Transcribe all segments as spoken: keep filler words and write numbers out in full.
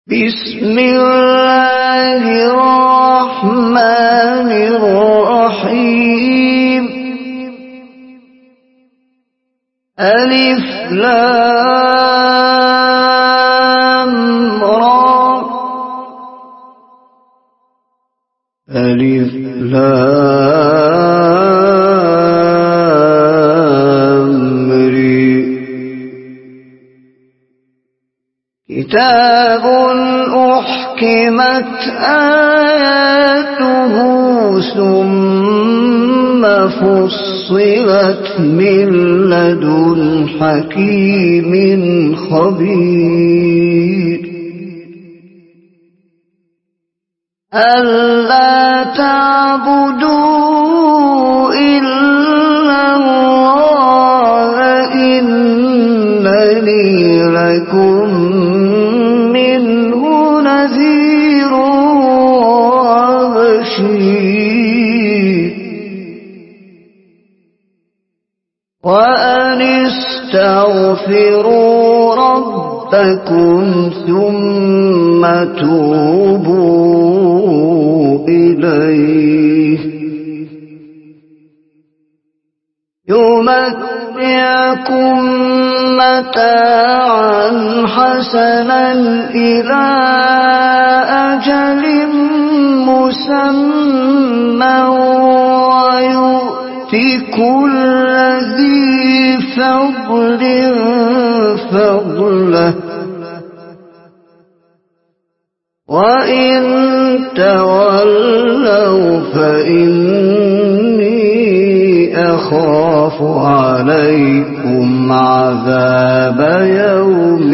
بسم الله الرحمن الرحيم ألف لام را ألف لام ري كتاب أحكمت آياته ثم فصلت من لدن حكيم خبير ألا تعبدوا إلا الله إنني لكم منه نذير وبشير وأن استغفروا ربكم ثم توبوا إليه يمتعكم متاعا حسنا إلى أجل مسمى ويؤتي كل ذي فضل فضله وإن تولوا فإني أخاف عليكم عذاب يوم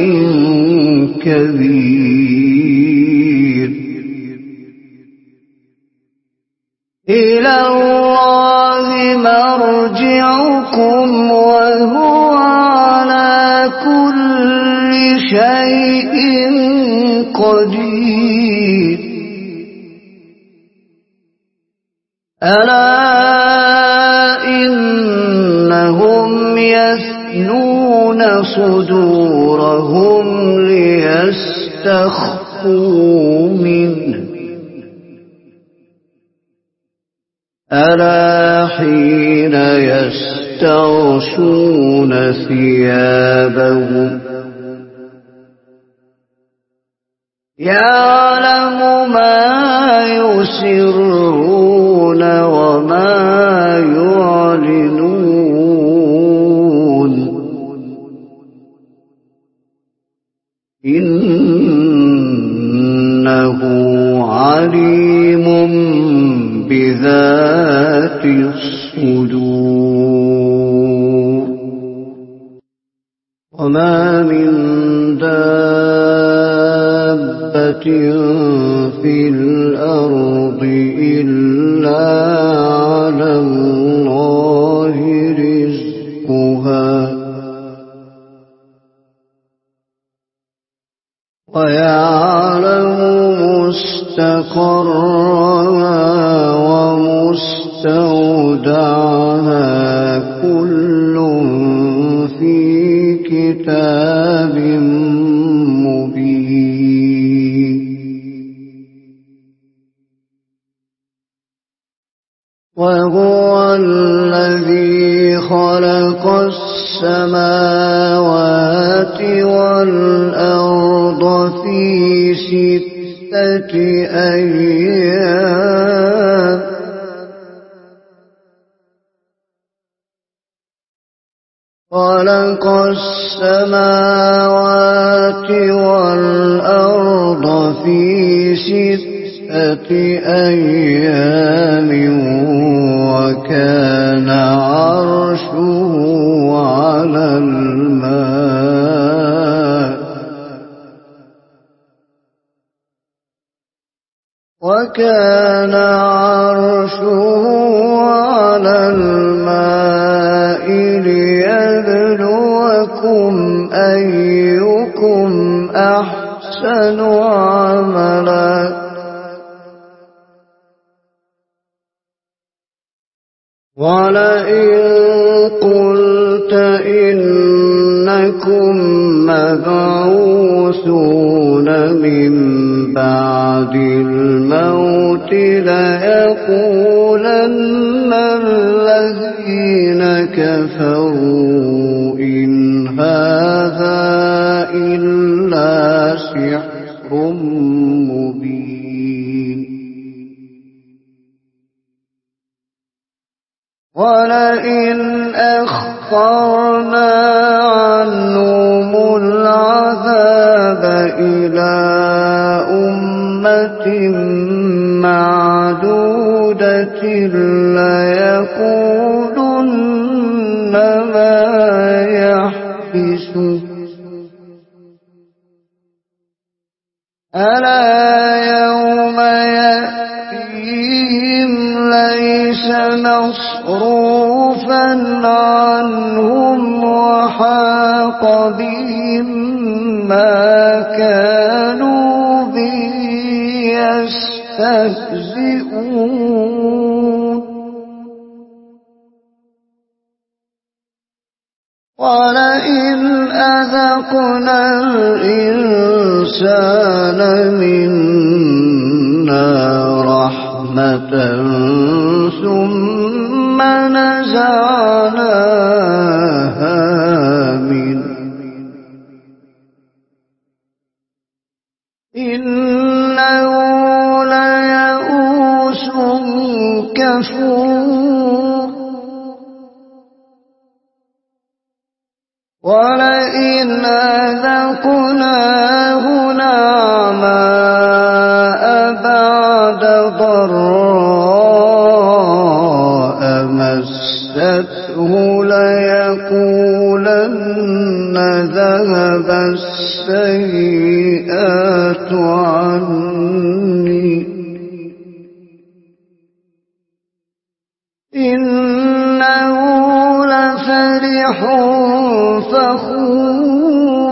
كبير إلى الله مرجعكم وهو على كل شيء قدير ألا إنهم يثنون صدورهم ليستخفوا منه ألا حين يستغشون ثيابهم يعلم ما يسرون وما يعلنون إنه عليم بذات الصدور وما من دابة في الأرض إلا على الله رزقها ويعلم مستقرها ومستودعها كل في كتاب مبين وهو الذي خلق السماوات والأرض في ستة أيام خلق السماوات والأرض في ستة أيام وكان عرشه على الماء وكان عرشه على الماء ليبلوكم أيكم أحسن عملا ولئن قلت إنكم مبعوثون من بعد الموت ليقولن الذين كفروا إن هذا إلا سحر مبين ولئن أخرنا عنهم العذاب إلى أمة معدودة ليقولن ما يحبسه ألا يوم يأتيهم ليس مصروفا عنهم وحاق بهم ما كانوا به يستهزئون ولئن أذقنا الإنسان منا رحمة ثم نزعناها منه إنه ليئوس كفور ولئن أذقناه نعماء بعد ضراء مسته ليقولن ذهب السيئات عني إنه لفرح فخور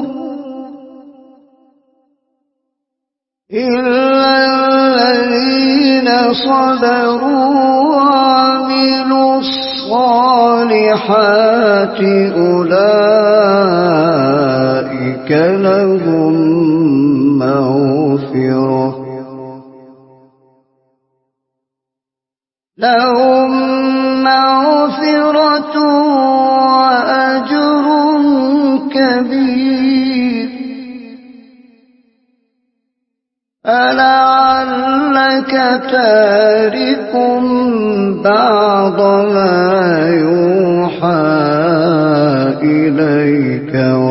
إلا الذين صبروا وعملوا الصالحات أولئك لهم مغفرة لهم مغفرة وأجر كبير فلعلك تارك بعض ما يوحى إليك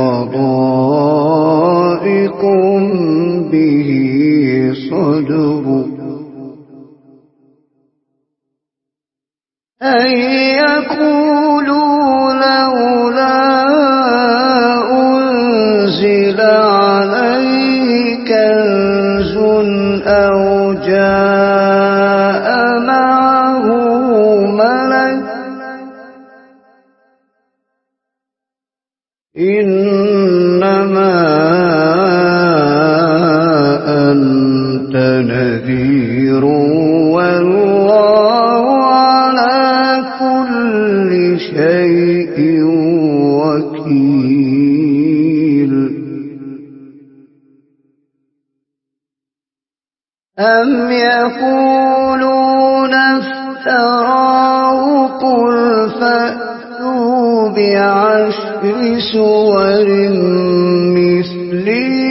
وضائق به صدرك أن يقولوا لولا أنزل عليه كنز أو جاء معه ملك إنما أنت نذير والله على كل شيء وكيل أم يقولون افتراه قل فأتوا بعشر سور مثله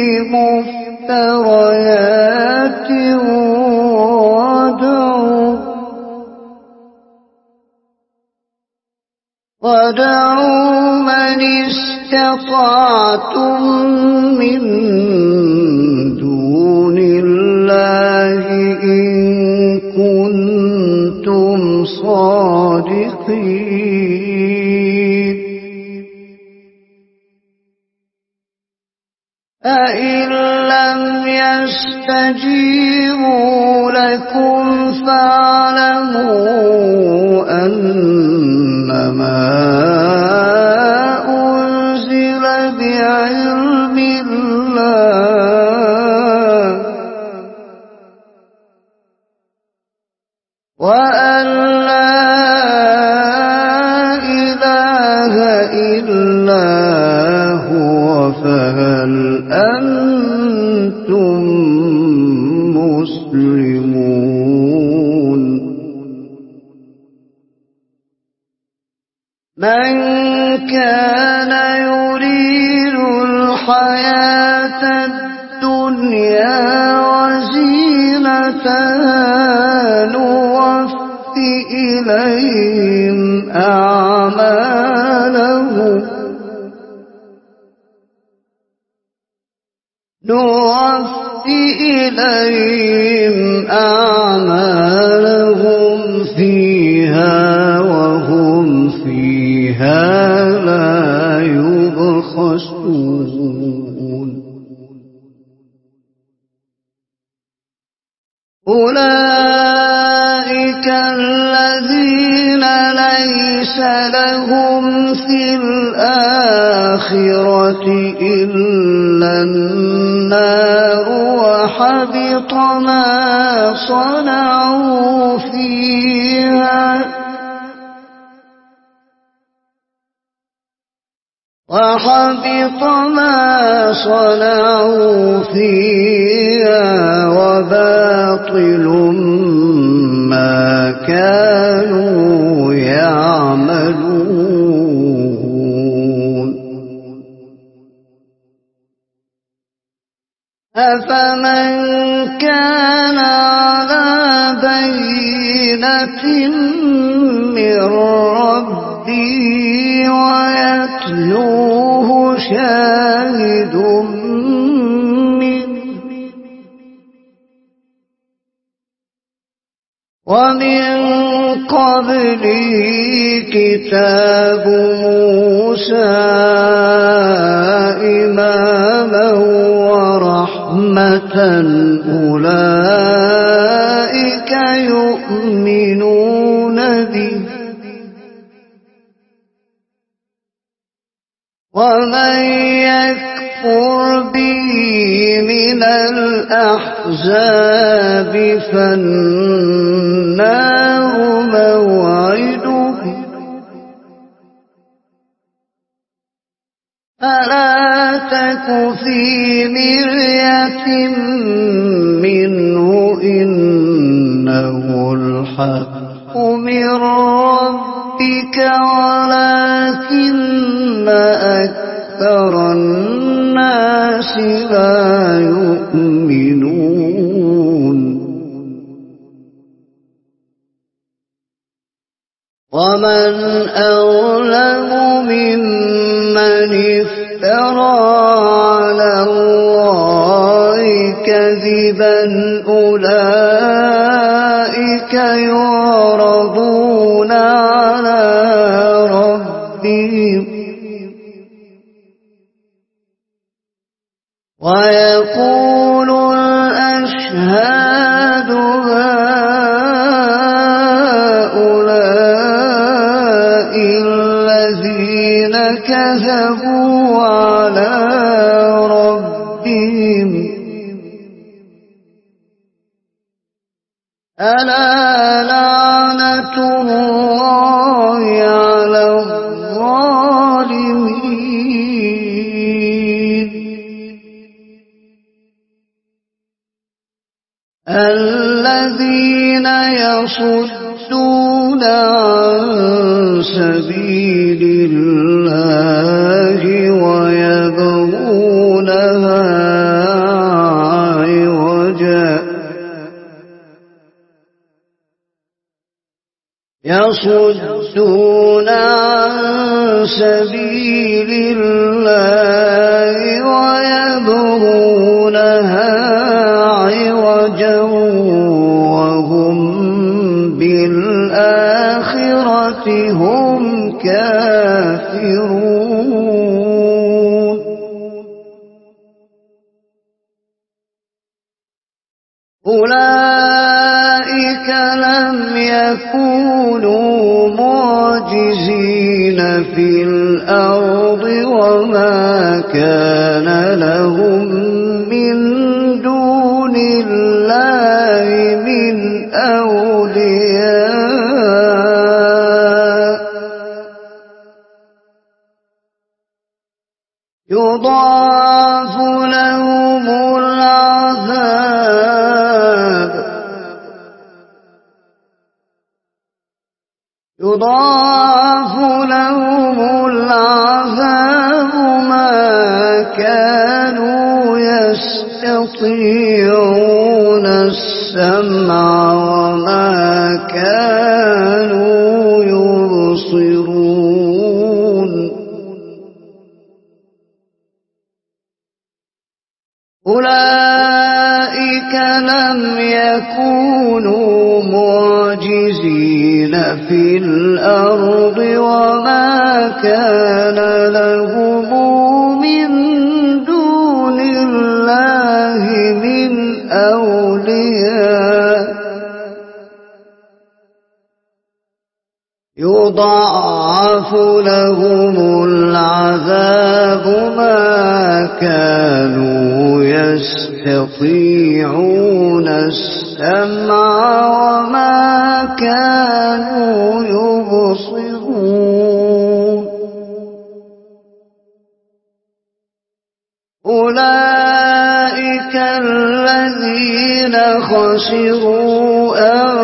مفتريات وادعوا وادعوا من استطعتم من دون الله إن كنتم صادقين فإن لم يستجيبوا لكم فاعلموا أنما أنزل بعلم الله وأن لا إله إلا هو فهل أنتم مسلمون من كان يريد الحياة الدنيا وزينتها نوفِ إليهم أعمالهم نوفِ إليهم أعمالهم فيها وهم فيها لا يبخسون أولئك الذين ليس لهم في الآخرة إلا النار وحبط ما صنعوا فيها وحبط ما صنعوا فيها وباطل ما كانوا يعملون أفمن كان على بينة من ربه ويتلوه شاهد منه ومن قبله كتاب موسى إماما ورحمة أولئك يؤمنون به ومن يكفر به من الأحزاب فالنار موعده فلا تك في مرية منه إنه الحق من ربك ولكن أكثر الناس لا يؤمنون ومن أظلم ممن افترى على الله كذبا أولئك يعرضون على ربهم ويقول الأشهاد هؤلاء الذين كذبوا على ربهم ألا لعنة الله على الظالمين الذين يصدون عن سبيل الله ويبغونها عوجا يصدون عن سبيل الله ويبغونها عوجا وهم بالآخرة هم كافرون أولئك لم يكونوا معجزين في الأرض وما كان لهم من دون الله من أولياء يضاعف لهم العذاب يضاعف لهم العذاب ما كانوا يستطيعون السمع وما كانوا يبصرون أولئك لم يكونوا معجزين في الأرض وما كان لهم من دون الله من أولياء يضاعف لهم العذاب ما كانوا يستطيعون السمع وما كانوا يبصرون أولئك الذين خسروا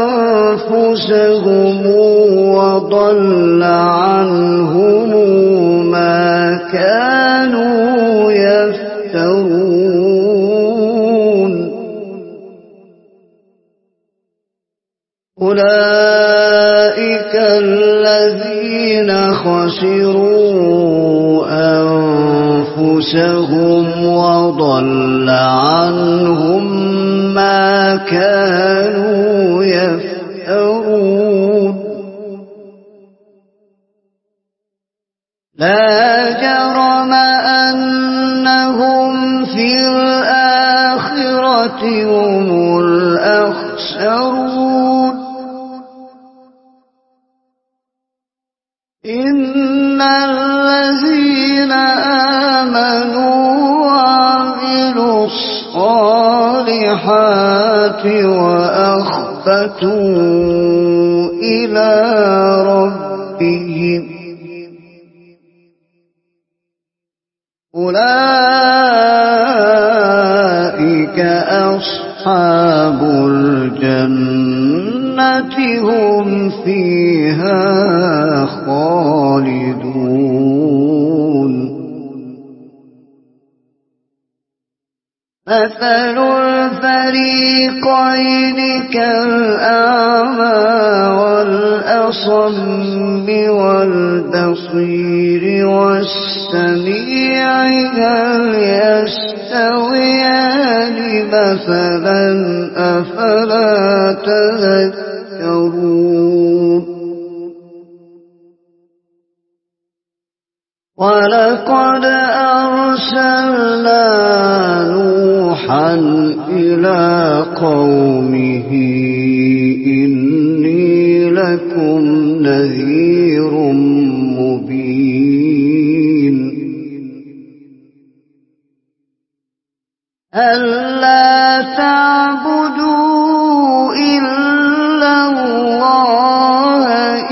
أنفسهم وضل عنهم ما كانوا يفترون أولئك الذين خسروا أنفسهم وضل عنهم ما كانوا يفترون لا جرم أنهم في الآخرة هم الأخسرون إن الذين آمنوا وعملوا الصالحات وأخبتوا إلى ربهم أولئك أصحاب الجنة هم فيها خالدون مثل الفريقين كالأعمى والأصم والبصير والسميع هل يستويان مثلا أفلا تذكرون ولقد أرسلنا نوحا إلى قومه إني لكم نذير مبين ألا تعبدوا إلا الله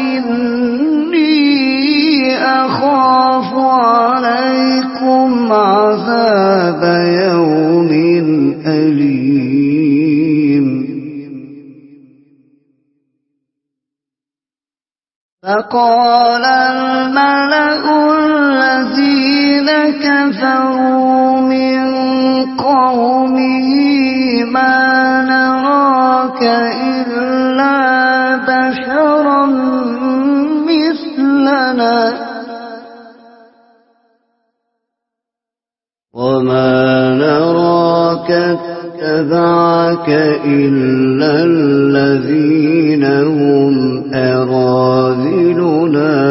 إني أخاف عليكم عذاب يوم أليم فقال الملأ الذين كفروا من قومه ما نراك إلا بشرا مثلنا وما نراك اتبعك إلا الذين هم أراذلنا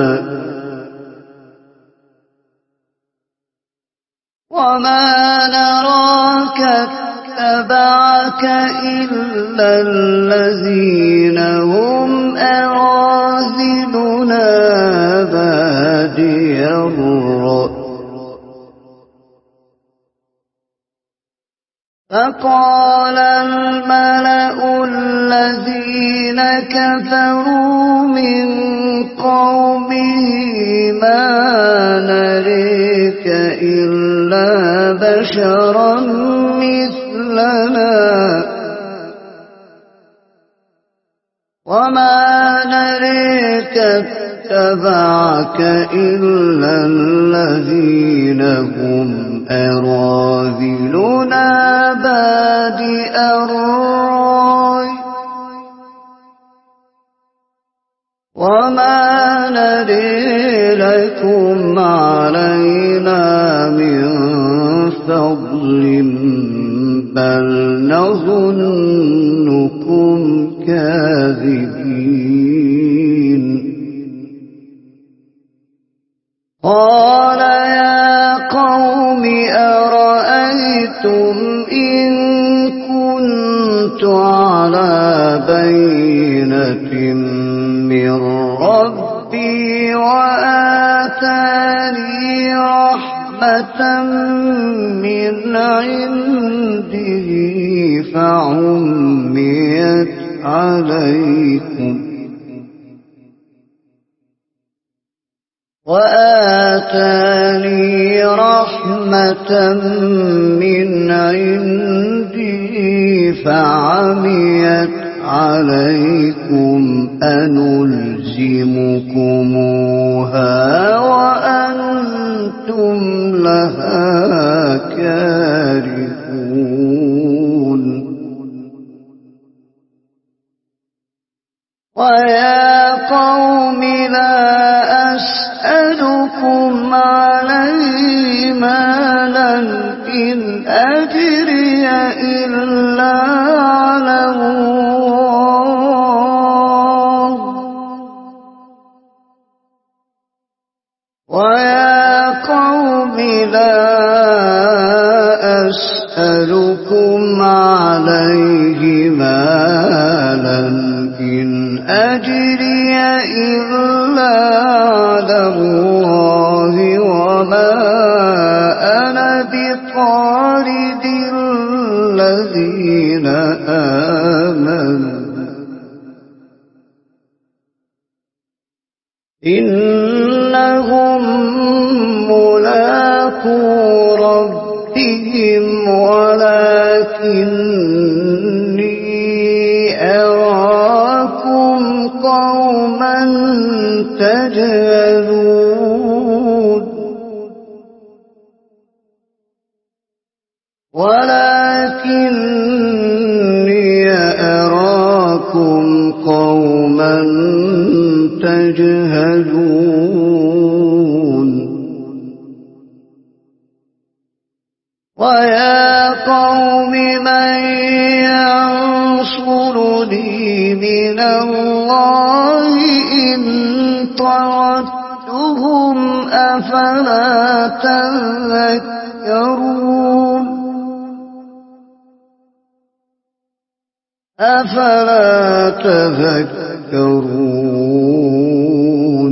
وما نراك اتبعك إلا الذين هم أراذلنا بادي الرأي فقال الملأ الذين كفروا من قومه ما نريك إلا بشرا مثلنا وما نريك اتبعك إلا الذين هم أراذلنا بادئ الرأي وما ندري لكم علينا من فضل بل نظنكم كاذبين. قال يا قوم أرأيتم إن كنت على بينة من ربي وآتاني رحمة من عنده فعميت عليكم وآتاني رحمة من عنده فعميت عليكم أنلزمكموها وأنتم لها كارهون. ويا قوم لا أسألكم عليه مالا إن أجري إلا على الله ويا قوم لا أسألكم عليه مالا إن أجري إلا على الله وما أنا بطارد الذين آمنوا إنهم ملاقو ربهم ولكني أراكم قوما تجهلون ولكني أراكم قوما تجهلون. ويا قوم من ينصرني من الله إن طردتهم أفلا تذكرون أفلا تذكرون.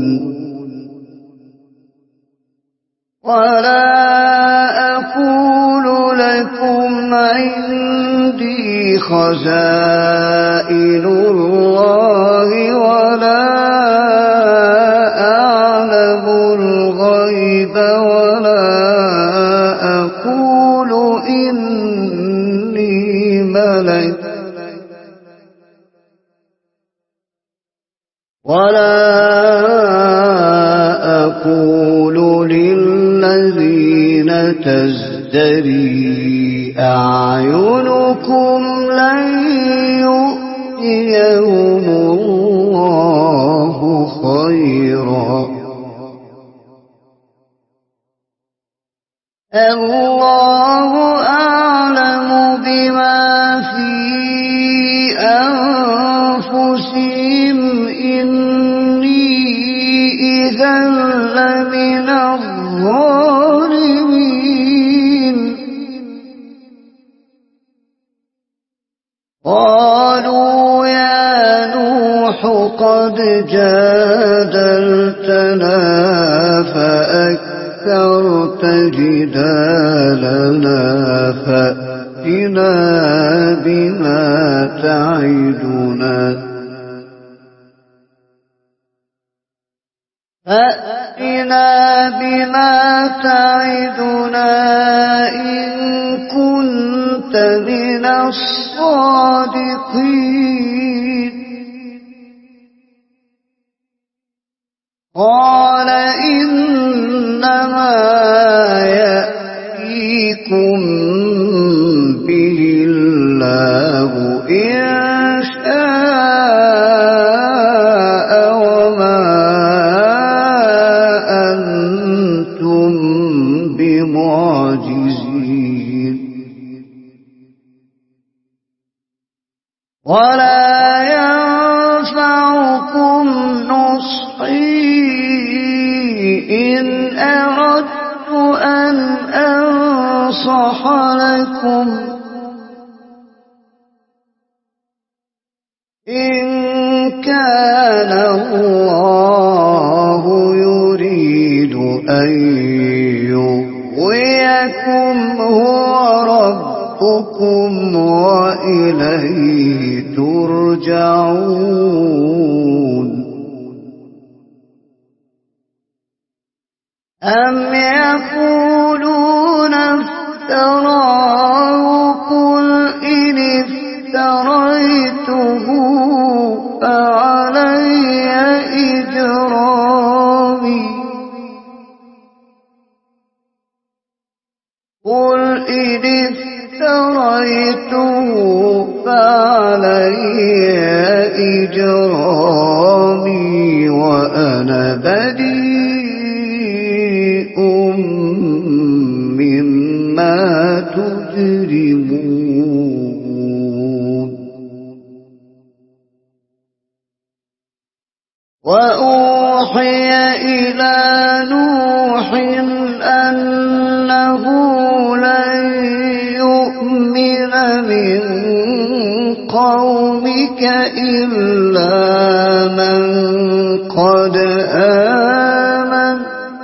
ولا أقول لكم عندي خزائن الله ولا أعلم الغيب ولا أقول إني ملك ولا أقول للذين تزدري أعينكم لن يؤتيهم الله خيرا الله أعلم بما في أنفسهم إني إذا لمن الظالمين. قالوا يا نوح قد جادلتنا فأكثرت جدالنا فأتنا بما تعدنا فأتنا بما تعدنا إن كنت من الصادقين. الله إن شاء وما أنتم بمعجزين ولا ينفعكم نصحي إن أردت أن أنصح لكم إن كان الله يريد أن يغويكم هو ربكم وإليه ترجعون أم يقولون افتراه قل إن افتريته فعلي إجرامي قل إن افتريته فعلي إجرامي وأنا بريء مما تجرمون وأوحي إلى نوح أنه لن يؤمن من قومك إلا من قد آمن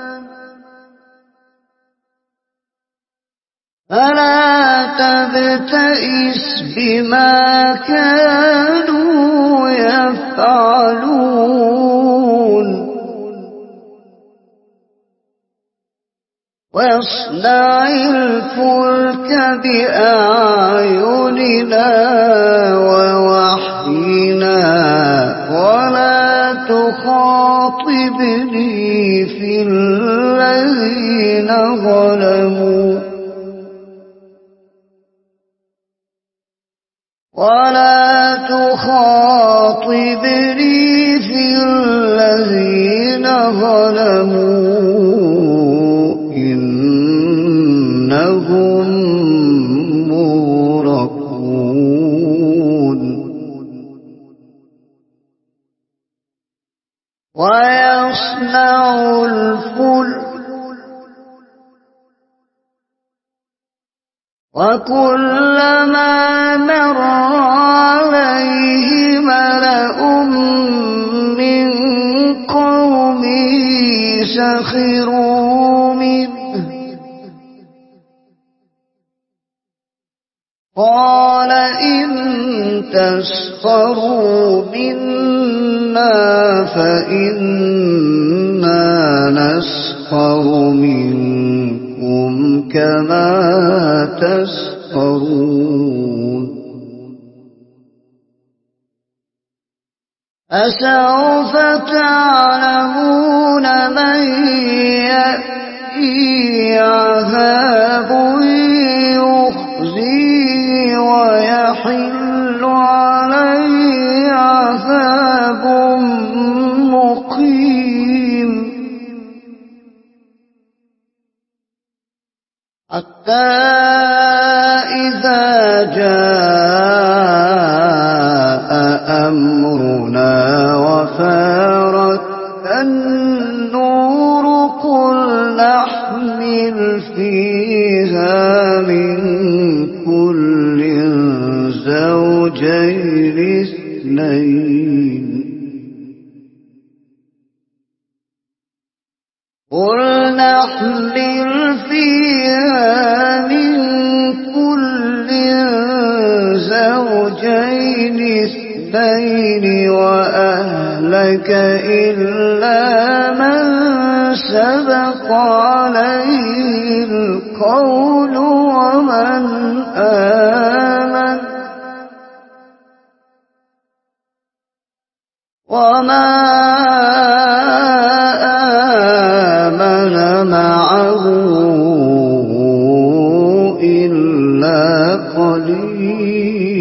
فلا تبتئس بما كانوا يفعلون واصنع الفلك بأعيننا ووحينا ولا تخاطبني في الذين ظلموا ولا تخاطبني في الذين ظلموا إنهم مغرقون ويصنع الفلك وكلما مر عليه ملأ من قومه سخروا منه قال إن تسخروا منا فإنا نسخر منكم كما تسخرون فسوف تعلمون من يأتيه عذاب يخزيه ويحل عليه عذاب مقيم حتى إذا جاء أمرنا وفارت النور قل نحمل فيها من كل زوجين اثنين قل نحمل فيها من كل زوجين اثنين وأهلك إلا من سبق عليه القول ومن آمن وما آمن معه إلا قليل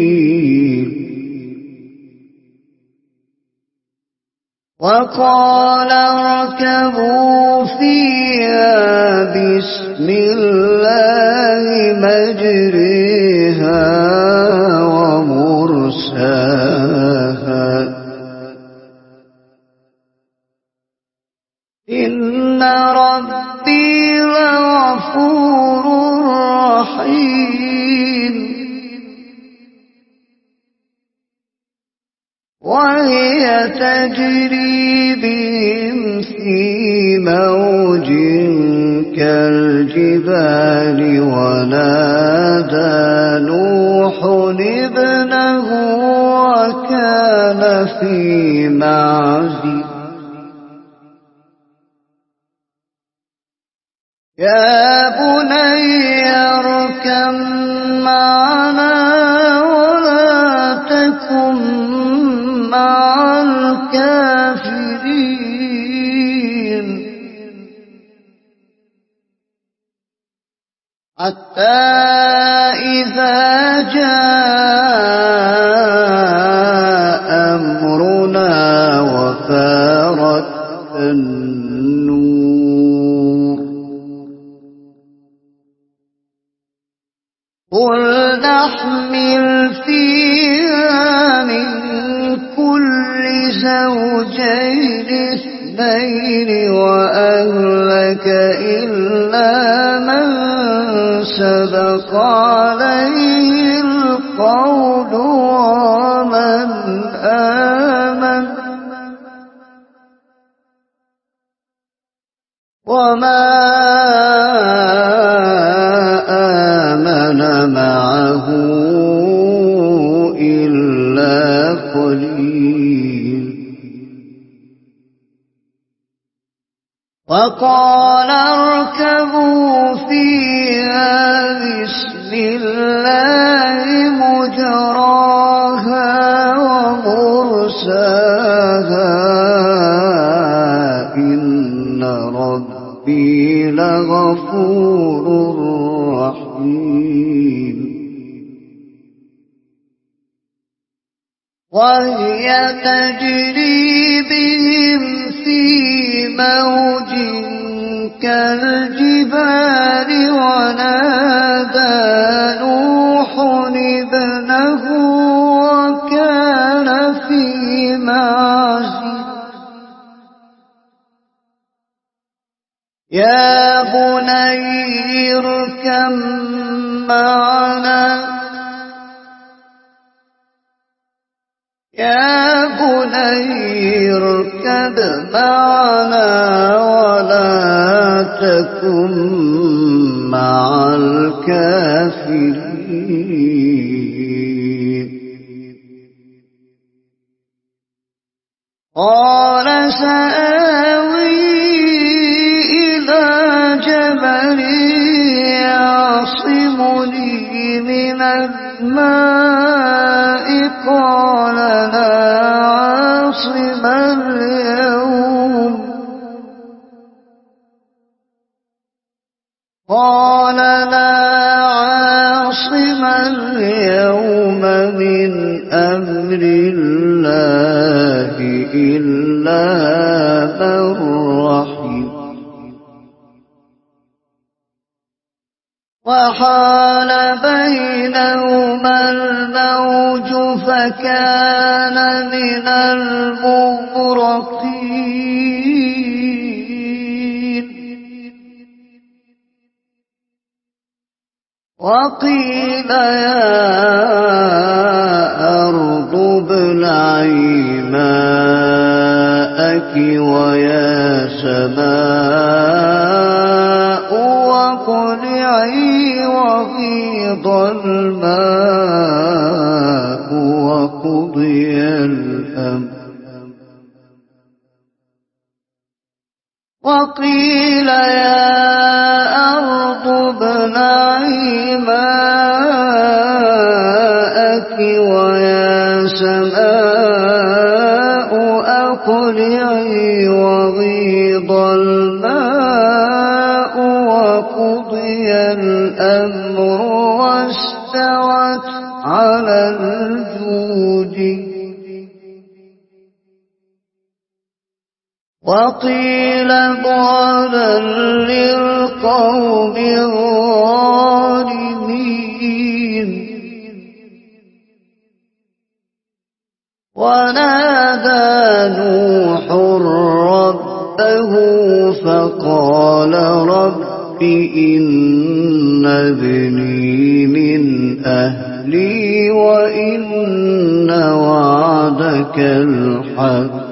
وقال اركبوا فيها بسم الله مجريها ومرساها إن ربي لغفور رحيم. وهي تجري بهم في موج كالجبال ونادى نوح ابنه وكان في معزل يا بني اركب معنا ولا تكن مع الكافرين حتى إذا جاء أمرنا وفارت النور قل نحمل فيها من كل زوجين اثنين وأهلك إلا من سبق عليه القول ومن آمن وما آمن معه إلا قليل. وقال اركبوا فيها بسم الله مجراها ومرساها إن ربي لغفور رحيم. وهي تجري بهم في موج كالجبال ونادى نوح ابنه وكان في معزل يا بني اركب معنا يا بني اركب معنا ولا تكن مع الكافرين قال سآوي إلى جبل يعصمني من الماء قال لا عاصم اليوم قال لا عاصم اليوم من أمر الله إلا من رحم وحال بينهما الموج فكان من المغرقين وقيل يا أرض ابلعي ماءك ويا سماء واقلعي وغيض الماء وقضي الأمر وقيل يا أرض ابلعي ماءك ويا سماء أقلعي وغيض الماء وقضي الأمر واستوت على الجود وقيل بعدا للقوم الظالمين ونادى نوح ربه فقال رب إن ابني من أهلي وإن وعدك الحق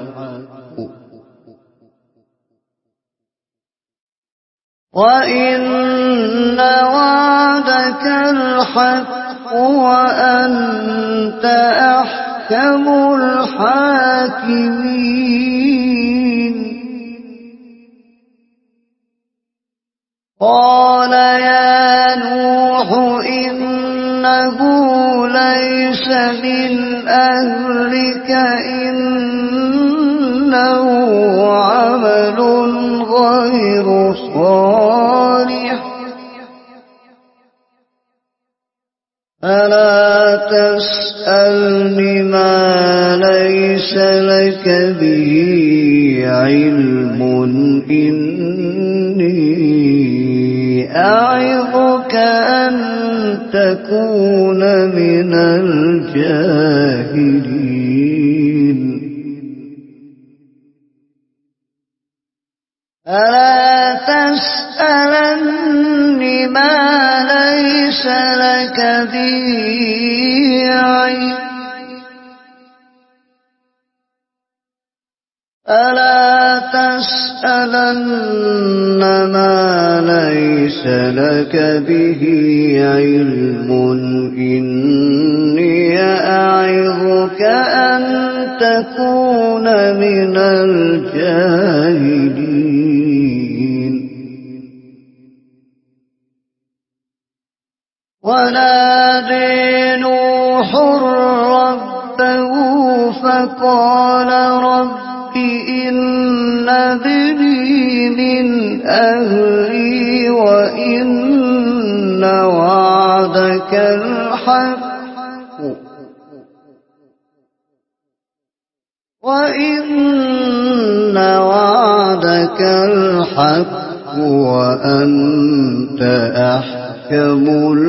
وإن وعدك الحق وأنت أحكم الحاكمين قال يا نوح إنه ليس من أهلك إنه عمل غير صالح فلا تسألني ما ليس لك به علم إني أعظك أن تكون من الجاهلين فلا تسألني ما ليس لك به علم فلا تسألن ما ليس لك به علم إني أعظك أن تكون من الجاهلين ونادى نوح ربه فقال رب إن ابني من أهلي وإن وعدك الحق وإن وعدك الحق وأنت أحكم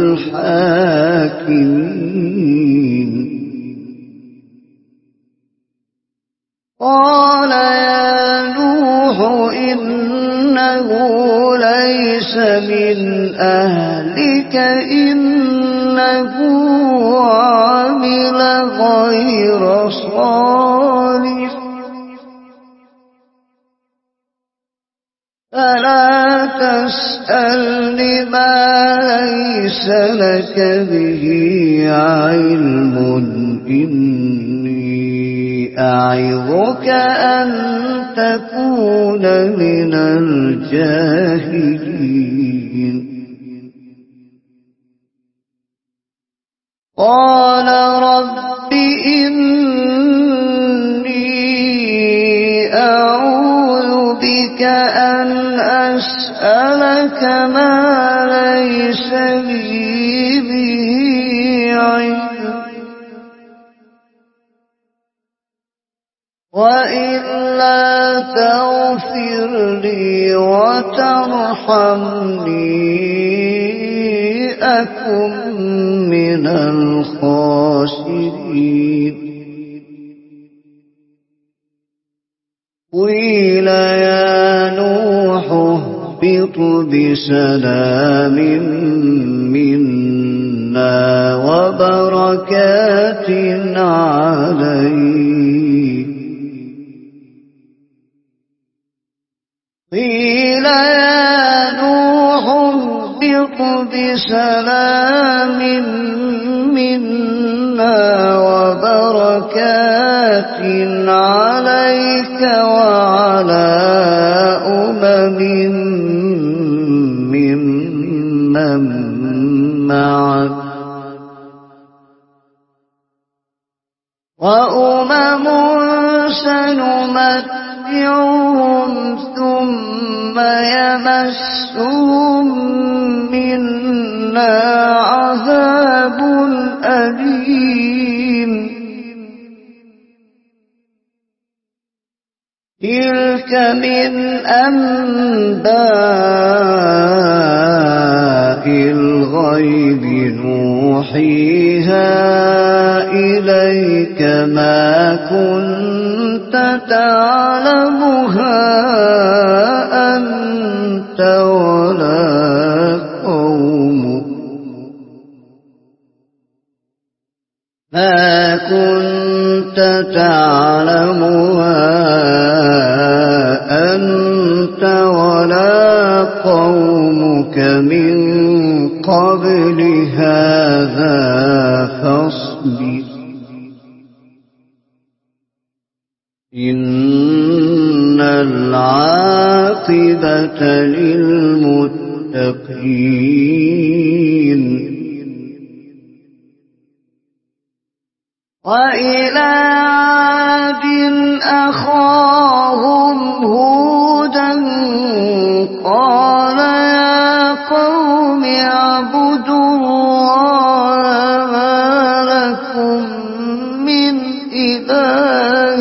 الحاكمين قال يا نوح إنه ليس من أهلك إنه عمل غير صالح فلا تسألني ما ليس لك به علم إني أعظك أن تكون من الجاهلين قال رب إني أعوذ بك أن أسألك ما ليس لي به علم وإلا تغفر لي وترحمني أكن من الخاسرين قيل يا نوح اهبط بسلام منا وبركات عليك قيل يا نوح اهبط بسلام منا وبركات عليك وعلى أمم ممن معك وأمم سنمتعهم ثم يمسهم منا عذاب أليم تلك من أنباء الغيب نوحيها إليك ما كنت تعلمها أنت ولا قومك ما كنت تعلمها أنت ولا قومك من قبل هذا فاصبر إن العاقبة للمتقين. وإلى عاد أخاهم هودا قال يا قوم اعبدوا الله ما لكم من إله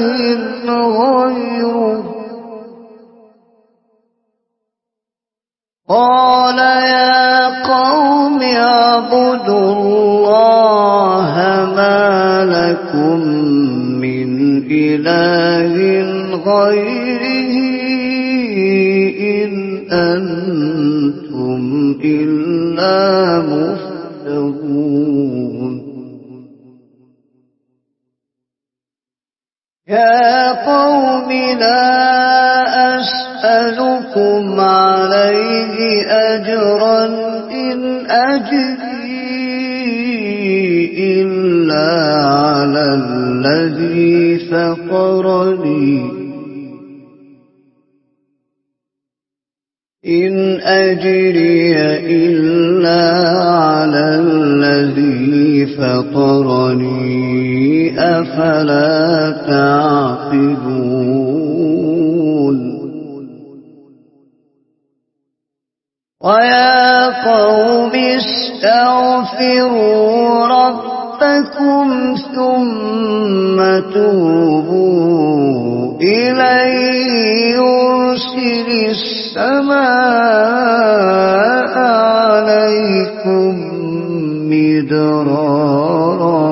غيره قال يا قوم اعبدوا الله ما لكم من إله غيره إن أنتم إلا مفترون. يا قوم لا أسألكم عليه أجرا إن أجري إلا على الذي فطرني إن أجري إلا على الذي فطرني أفلا تعقلون. ويا قوم استغفروا ربكم ثم توبوا إليه يرسل السماء عليكم مدرارا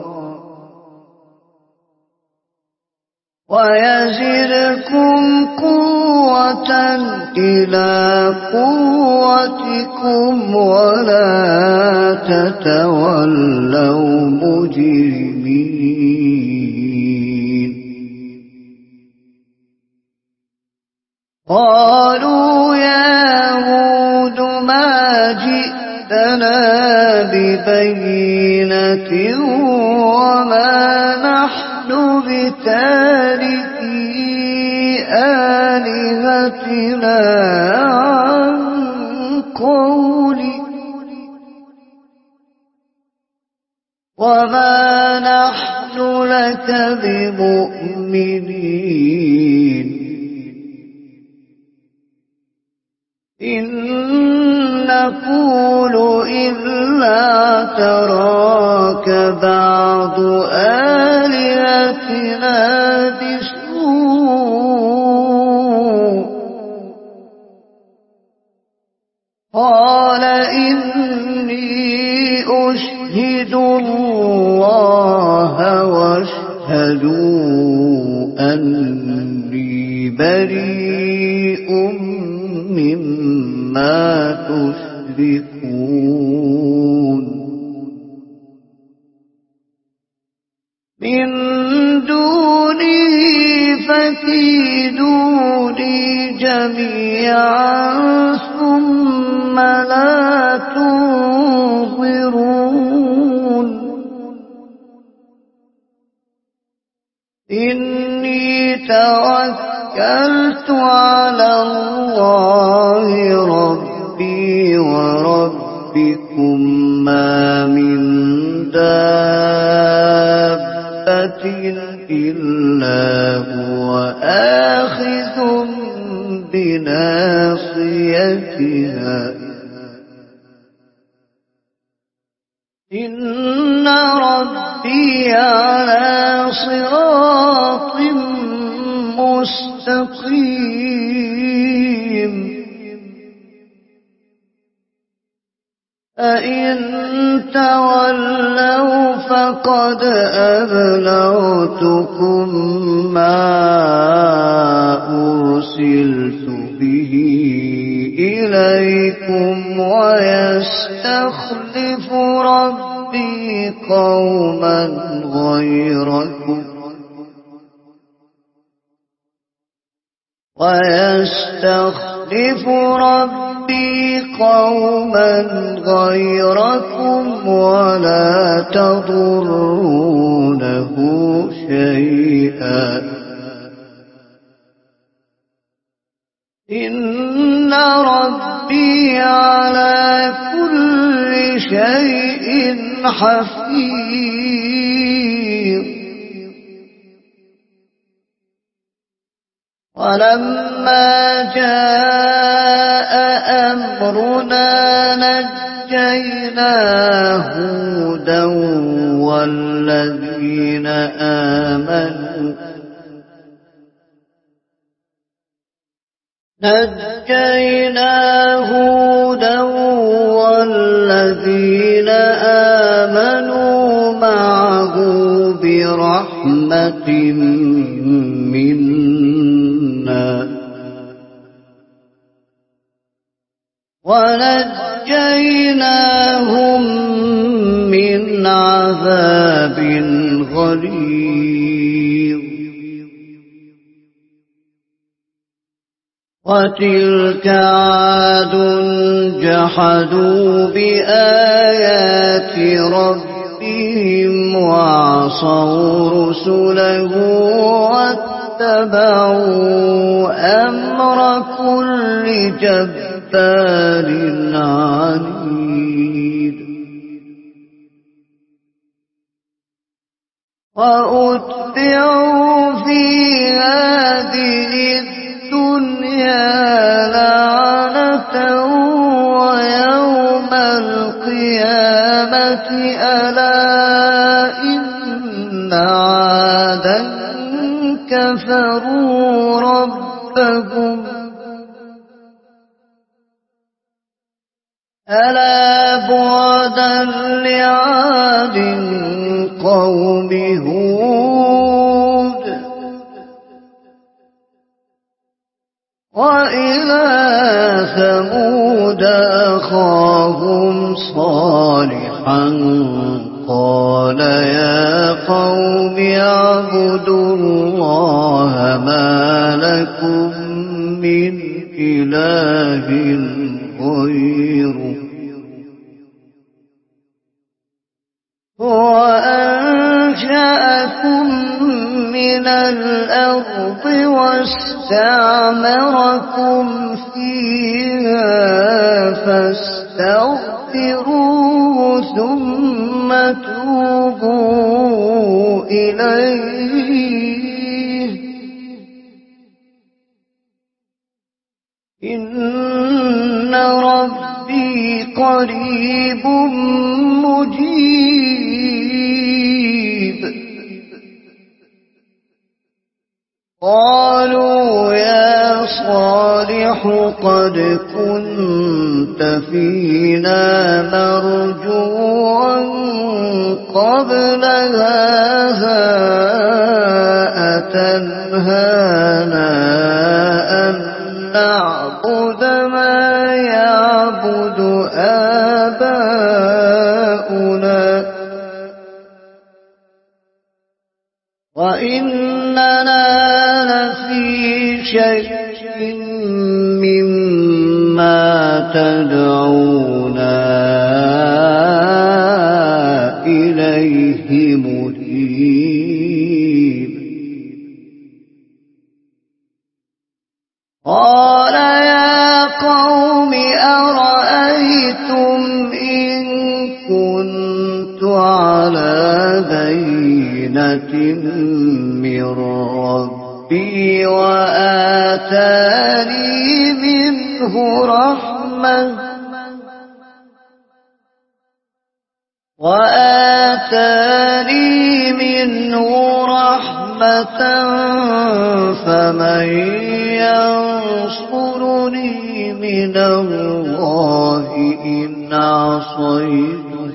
ويزدكم قوة إلى قوتكم ولا تتولوا مجرمين. قالوا يا هود ما جئتنا ببينة وما نحن بتاركي آلهتنا عن قولك وما نحن لك بمؤمنين إن نقول إلا تراك بعض آلهتنا بسوء قال إني أشهد الله واشهدوا أني بريء مما تشركون من دونه فكيدوني جميعا ثم لا تنظرون إني توكلت على الله ربي وربكم ما من دابة إلا هو آخذ بناصيتها إن ربي على صراط مستقيم. مستقيم فإن تولوا فقد أبلغتكم ما أرسلت به إليكم ويستخلف ربي قوما غيركم ويستخلف ربي قوما غيركم ولا تضرونه شيئا إن ربي على كل شيء حفيظ ولما جاء أمرنا نجينا هودا والذين آمنوا نجينا هودا والذين آمنوا معه برحمة منا ونجيناهم من عذاب غليظ وتلك عاد جحدوا بآيات ربهم وعصوا رسله واتبعوا أمر كل جبار عنيد وأتبعوا في هذه الدنيا لعنة ويوم القيامة ألا إن عادا كفروا ربهم ألا بعدا لعاد قوم هود وإلى ثمود أخاهم صالحا قال يا قوم اعبدوا الله ما لكم من إله غيره هو أنشأكم من الأرض واستعمركم فيها فاستغفروه ثم توبوا إليه إن ربي قريب مجيب قالوا يا صالح قد كنت فينا مرجوا قبل هذا أتنهانا أن نعبد ما يعبد آباؤنا وإننا لفي شك مما تدعونا إليه مريب قال يا قوم أرأيتم إن كنت على بينة من ربي وآتاني منه رحمة وآتاني منه رحمة رحمة فمن ينصرني من الله إن عصيته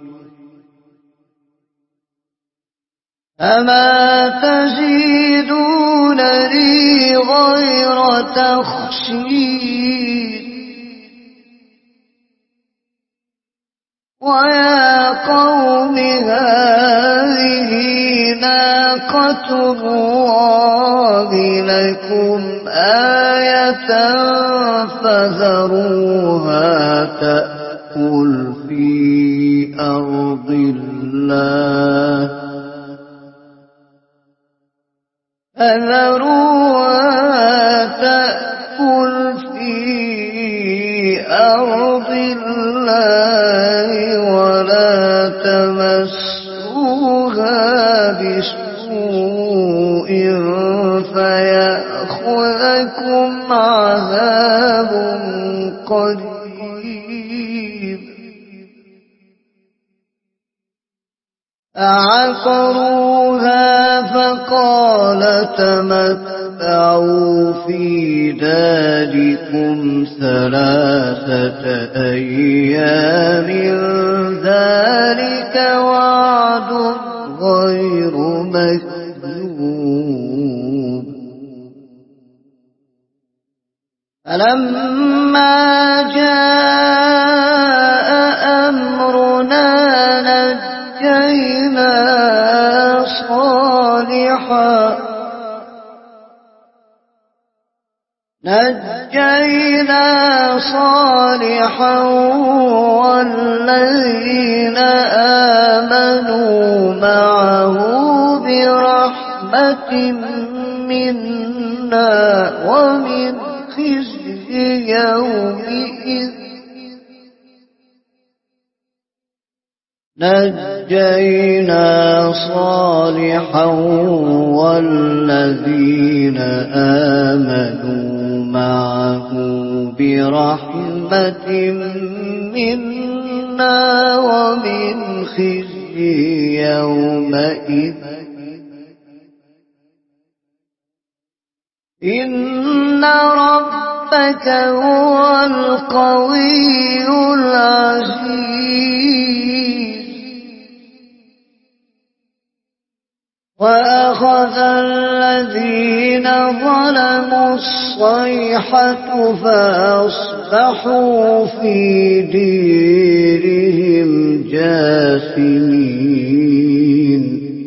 أما تزيدونني غير تخسير ويا قوم هذه ناقة الله لكم آية فذروها تأكل في أرض الله فذروها تأكل في أرض الله ولا تمسوها بسوء فيأخذكم عذاب قريب فعقروها فقال تمتعوا في داركم ثلاثة أيام ذلك وعد غير مكذوب فلما جاء أمرنا نجينا صالحا نجينا صالحا والذين آمنوا معه برحمة منا ومن خزي يومئذ نجينا صالحا والذين آمنوا معه برحمة منا ومن خزي يومئذ إن ربك هو القوي العزيز وأخذ الذين ظلموا الصيحة فأصبحوا في ديرهم جاثمين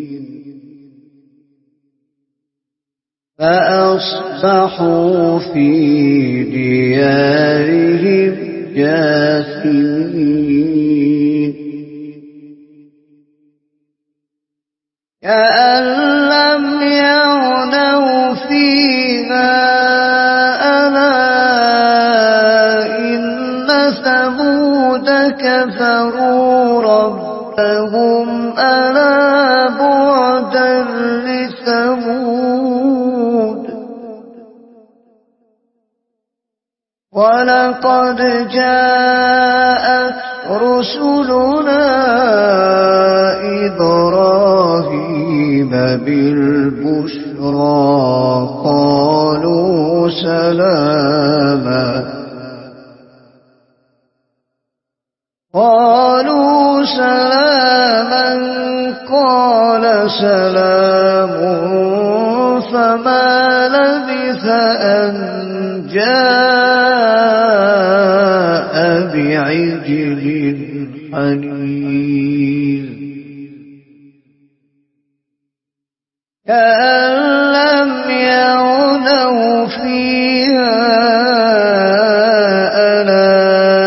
فأصبحوا في ديارهم جاثمين كأن لم يغنوا فيها ألا إن ثمود كفروا ربهم ألا بعدا لثمود ولقد جاءت رسلنا إبراهيم بالبشرى قالوا سلاما قالوا سلاما قال سلام فما لبث أن جاء بعجل حنيذ كأن لم يغنوا فيها ألا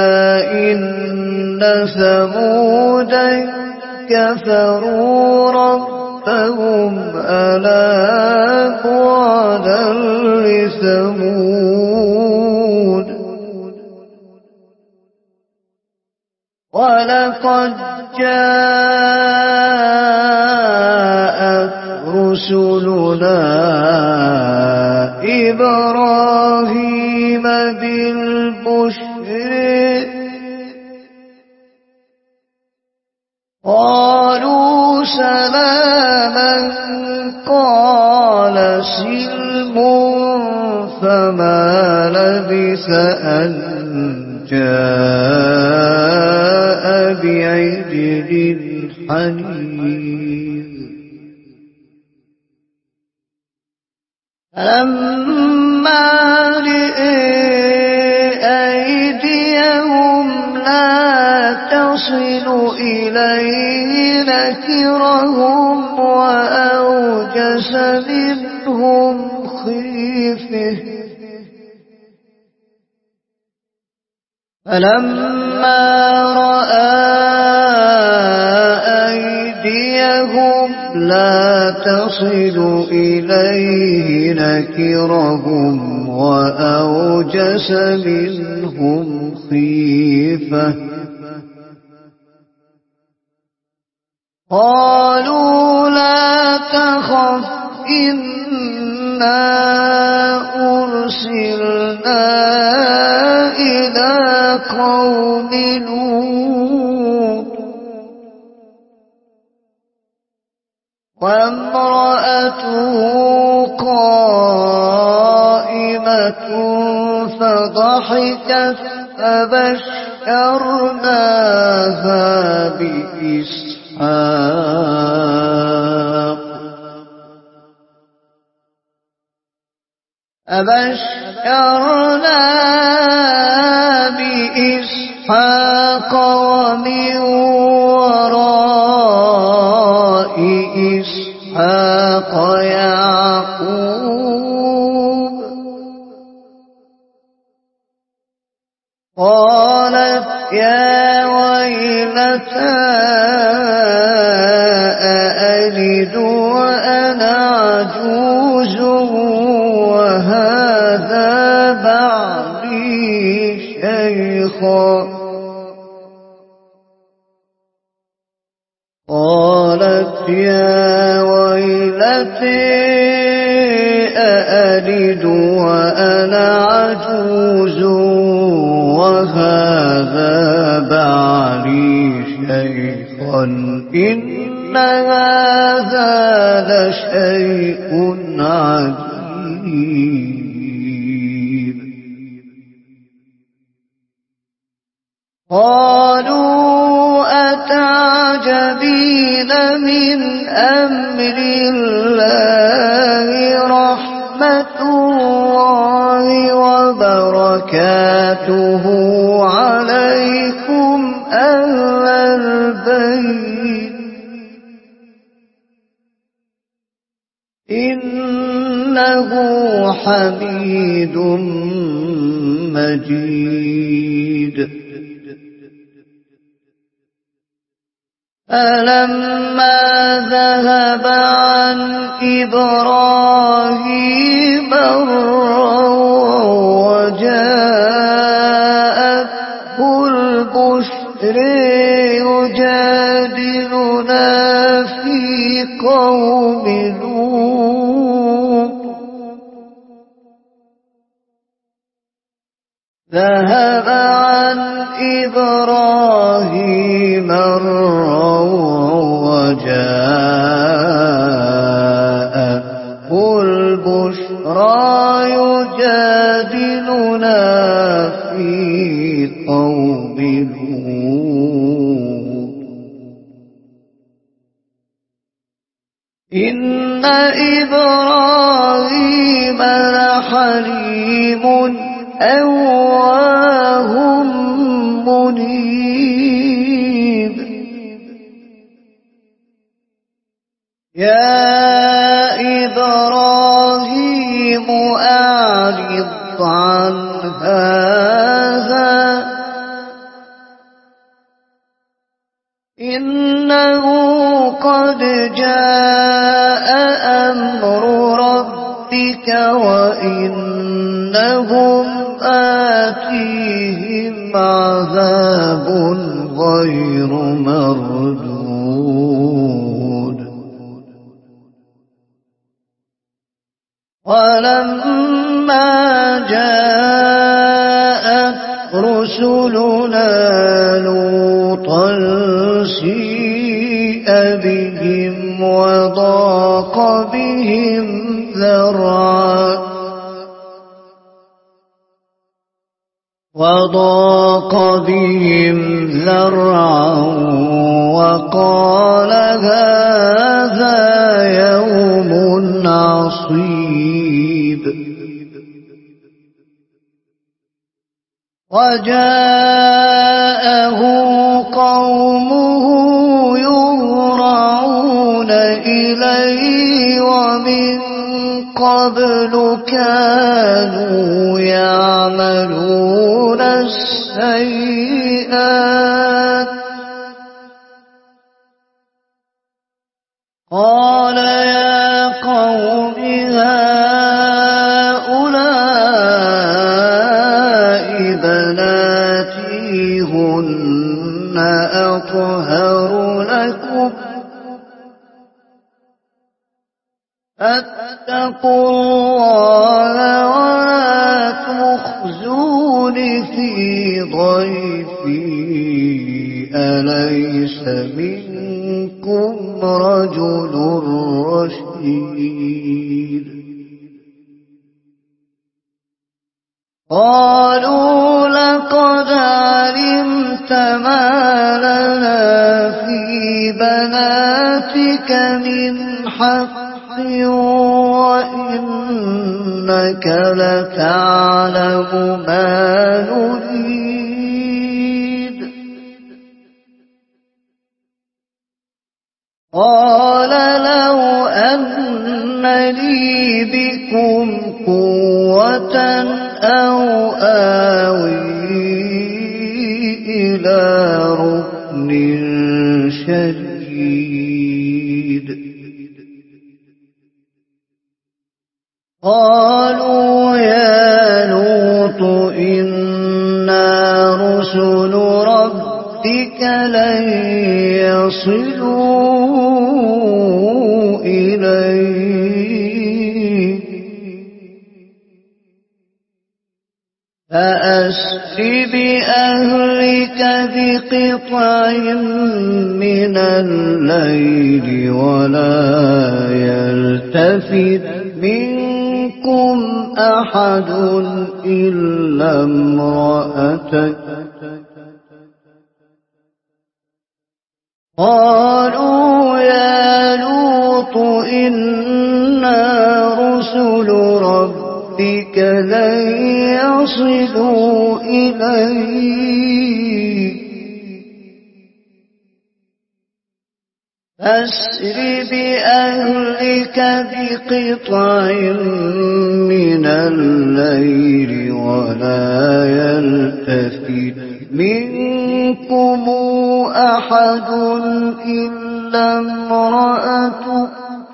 إن ثمود كفروا ربهم ألا بعدا لثمود ولقد جاءت رسلنا إبراهيم بالبشر قالوا سلاما قال سلم فما لبث أن جاء بعجل حنيذ فلما رأى أيديهم لا تصل إليه نكرهم وأوجس منهم خيفة فلما رأى أيديهم لا تصل إليه نكرهم وأوجس منهم خيفة قالوا لا تخف إنا أرسلنا إلى قوم لوط وامرأته قائمة فضحكت فبشرناها بإسحاق أبشرنا بإسحاق ومن وراء إسحاق يعقوب قالت يا ويلتى أألد وأنا عجوز وهذا بعلي شيخا قالت يا ويلتي أألد وأنا عجوز وهذا بعلي شيخا إن هذا لشيء عجيب قالوا أتعجبين من أمر الله رحمة الله وبركاته عليكم أهل البيت إنه حميد مجيد فلما ذهب عن إبراهيم الروع وجاءته البشر يجادلنا في قوم لوط ذهب عن إبراهيم الروع وجاءته البشرى يجادلنا في قوم لوط إن إبراهيم لحليم أواه منيب يا إبراهيم أعرض عن هذا إنه قد جاء أمر ربك وإنهم آتيهم عذاب غير مردود ولما جاءت رسلنا لوطا سيء بهم بهم ذرعا وضاق بهم ذرعا وقال هذا يوم عصيب وجاءه قومه يهرعون إليه ومن قبل كانوا يعملون السيئات قال يا قوم هؤلاء بناتي هن أطهر لكم فاتقوا الله ولا تخزون في ضيفي أليس منكم رجل رشيد قالوا لقد علمت ما لنا في بناتك من حق وإنك لتعلم ما نريد قال لو أن لي بكم قوة أو آوي إلى ركن شديد قالوا يا لوط إنا رسل ربك لن يصلوا إليك فأسر بأهلك بقطع من الليل ولا يلتفت منكم أحد إلا امرأتك قالوا يا لوط إنا رسل ربك لن يصلوا إليك فأسر بأهلك بقطع من الليل ولا يلتفت منكم أحد إلا امرأتك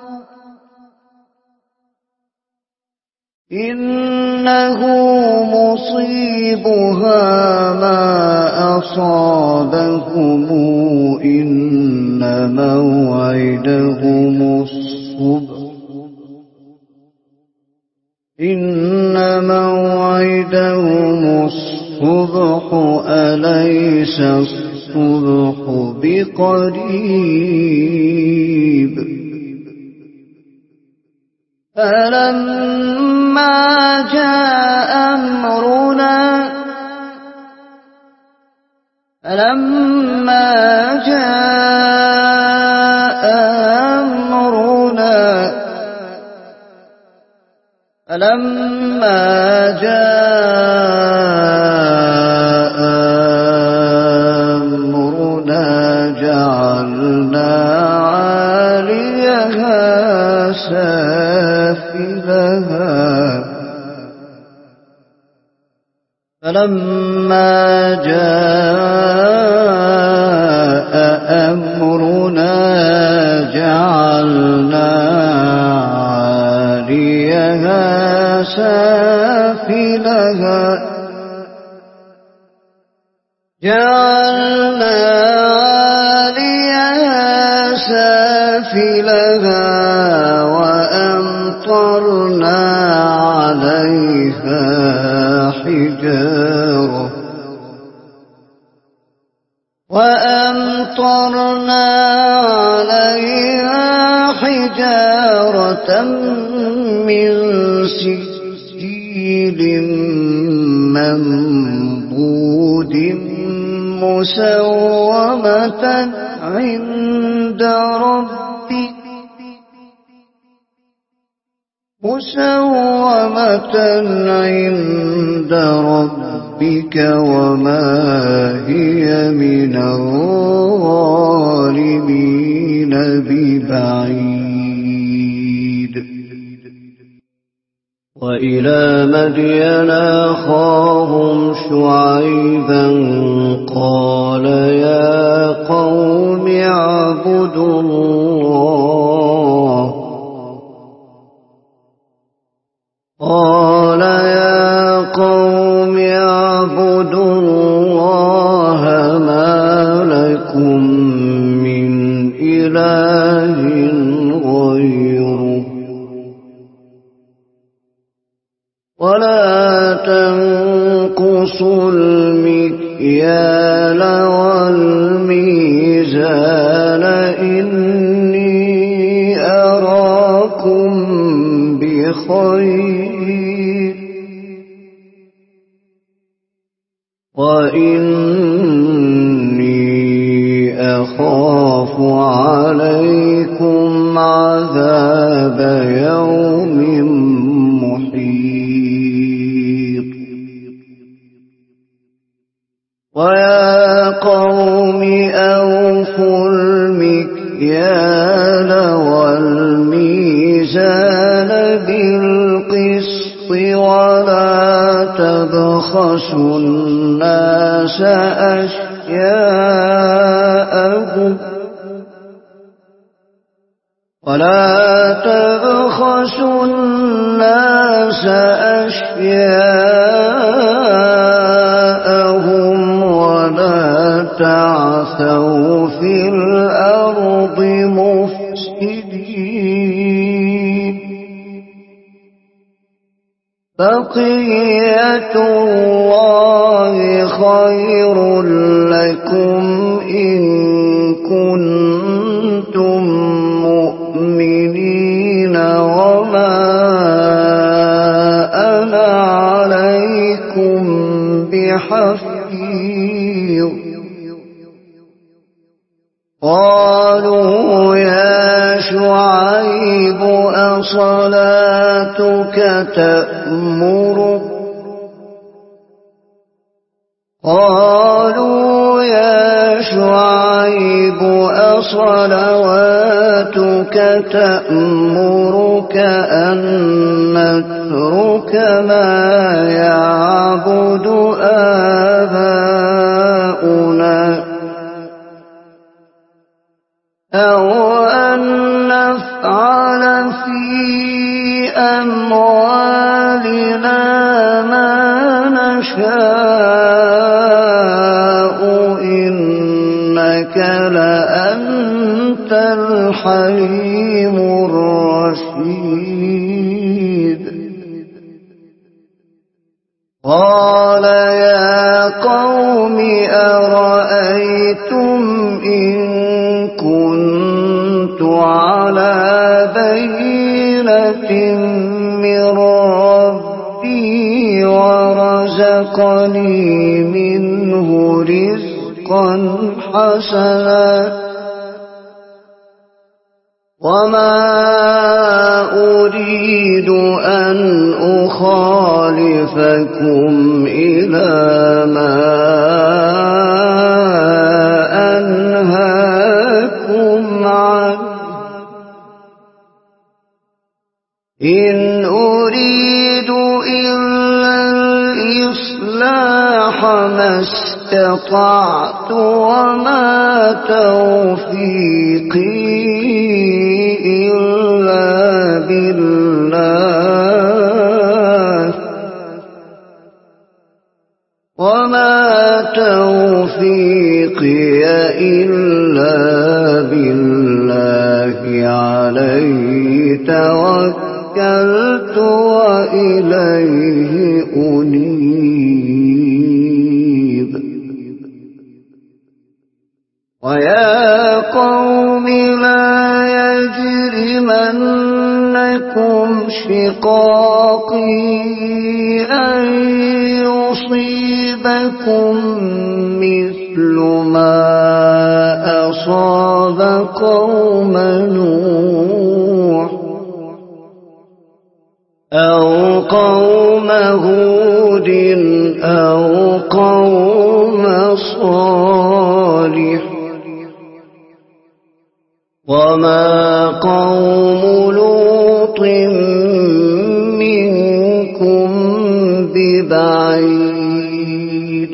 إنه مصيبها ما أصابهم إن موعدهم الصبح إن موعدهم الصبح أليس الصبح بقريب فلما جاء أمرنا فلما جاء أمرنا فلما جاء أمرنا جعلنا عاليها سافلها فلما جاء أمرنا جعلنا عاليها سافلها جعلنا عاليها سافلها وأمطرنا عليها حجارة وأمطرنا عليها حجارة حجارة من سجيل منضود مسومة عند ربك مسومة عند ربك وما هي من الظالمين ببعيد. وإلى مدين أخاهم شعيبا قال يا قوم اعبدوا الله قال يا قوم اعبدوا الله ما لكم من إله غيره ولا تنقصوا المكيال والميزان إني أراكم بخير وإني أخاف عليكم عذاب يوم محيط. ويا قوم أوفوا المكيال والميزان بالقسط ولا تبخسوا الناس أشياءهم ولا تبخسوا الناس أشياءهم ولا تعثوا في الأرض مفسدين. بقية الله خير لكم إن كنتم مؤمنين وما أنا عليكم بحفيظ. قالوا يا شعيب أصلاتك تأمرك قالوا يا شعيب أصلواتك تأمرك أن نترك ما يعبد آباؤنا أو أن نفعل في أموالنا ما نشاء إنك لأنت الحليم الرشيد. قال يا قوم أرأيتم إن كنت على بينة من ربي ورزقني منه رزقا حسنا وما أريد أن أخالفكم إلى ما أنهاكم عنه إن أريد إلا الإصلاح ما استطعت وما توفيقي إلا بالله وما توفيقي إلا بالله عليه توكلت وإليه أنيب. ويا قوم لا يجرمن يصيبكم شقاقي أن يصيبكم مثل ما أصاب قوم نوح أو قوم هود أو قوم صالح وما قوم لوط منكم ببعيد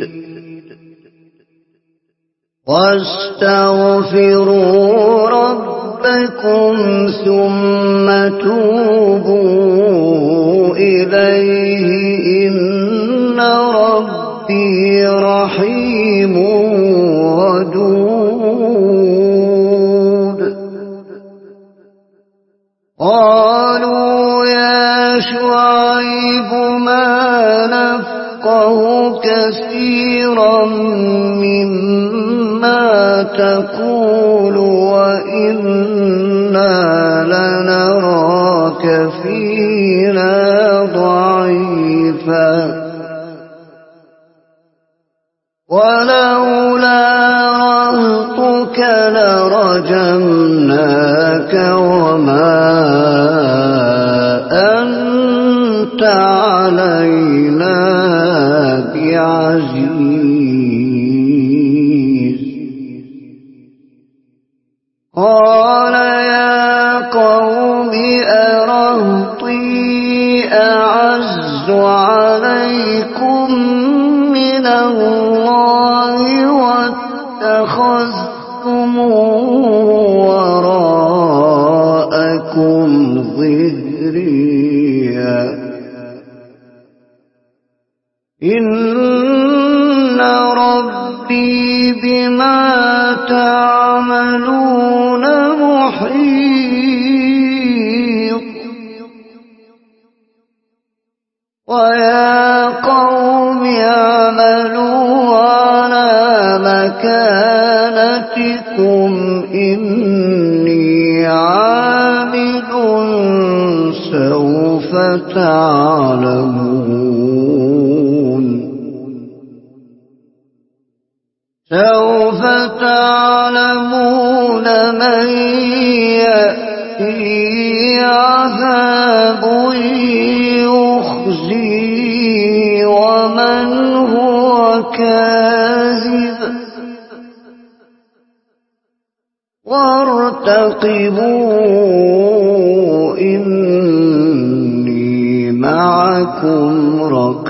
واستغفروا ربكم ثم توبوا إليه إن ربي رحيم ودود قالوا يا شعيب ما نفقه كثيرا مما تقول وإنا لنراك فينا ضعيفا ولولا رهطك لرجمناك وما أنت علينا بعزيز قال يا قوم أرهطي أعز عليكم من الله واتخذتم وراءكم ظهريا إن ربي بما تعملون محيط ويا قوم اعملوا على مكانتكم إني عامل سوف تعلمون سوف تعلمون من يأتي عذاب يخزيه ومن هو كاذب وارتقبوا إني معكم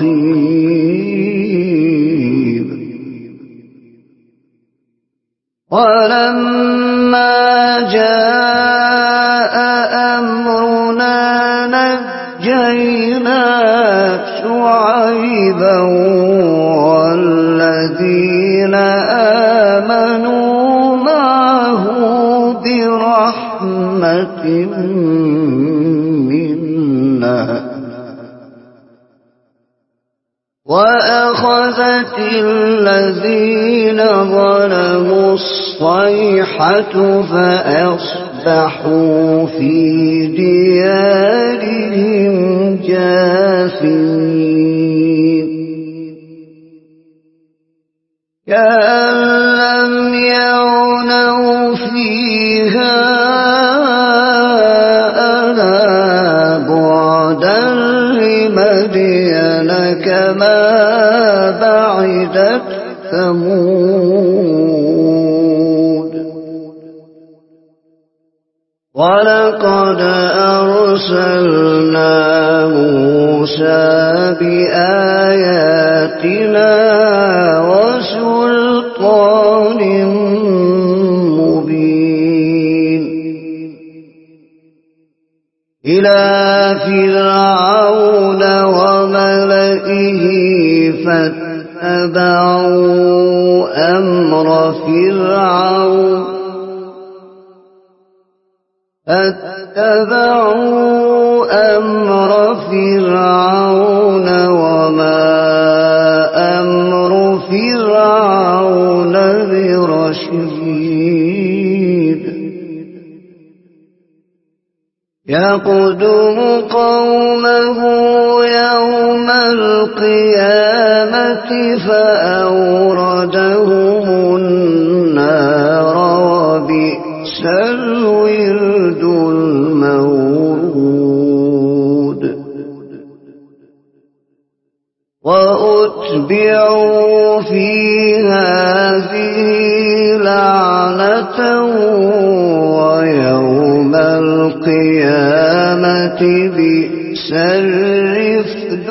رقيب ولما جاء أمرنا نجينا شعيبا والذين آمنوا معه برحمة منا وأخذت الذين ظلموا الصيحة فأصبحوا في ديارهم جاثمين كأن لم يغنوا فيها ألا بعدا لمدين كما بعدت ثمود ولقد أرسلنا موسى بآياتنا وسلطان مبين إلى فرعون وملئه فاتبعوا أمر فرعون فاتبعوا أمر فرعون وما أمر فرعون برشيد يقدم قومه يوم القيامة فأوردهم النار وبئس الورد المورود وأتبعوا في هذه لعنة ويوم القيامة بئس الرفد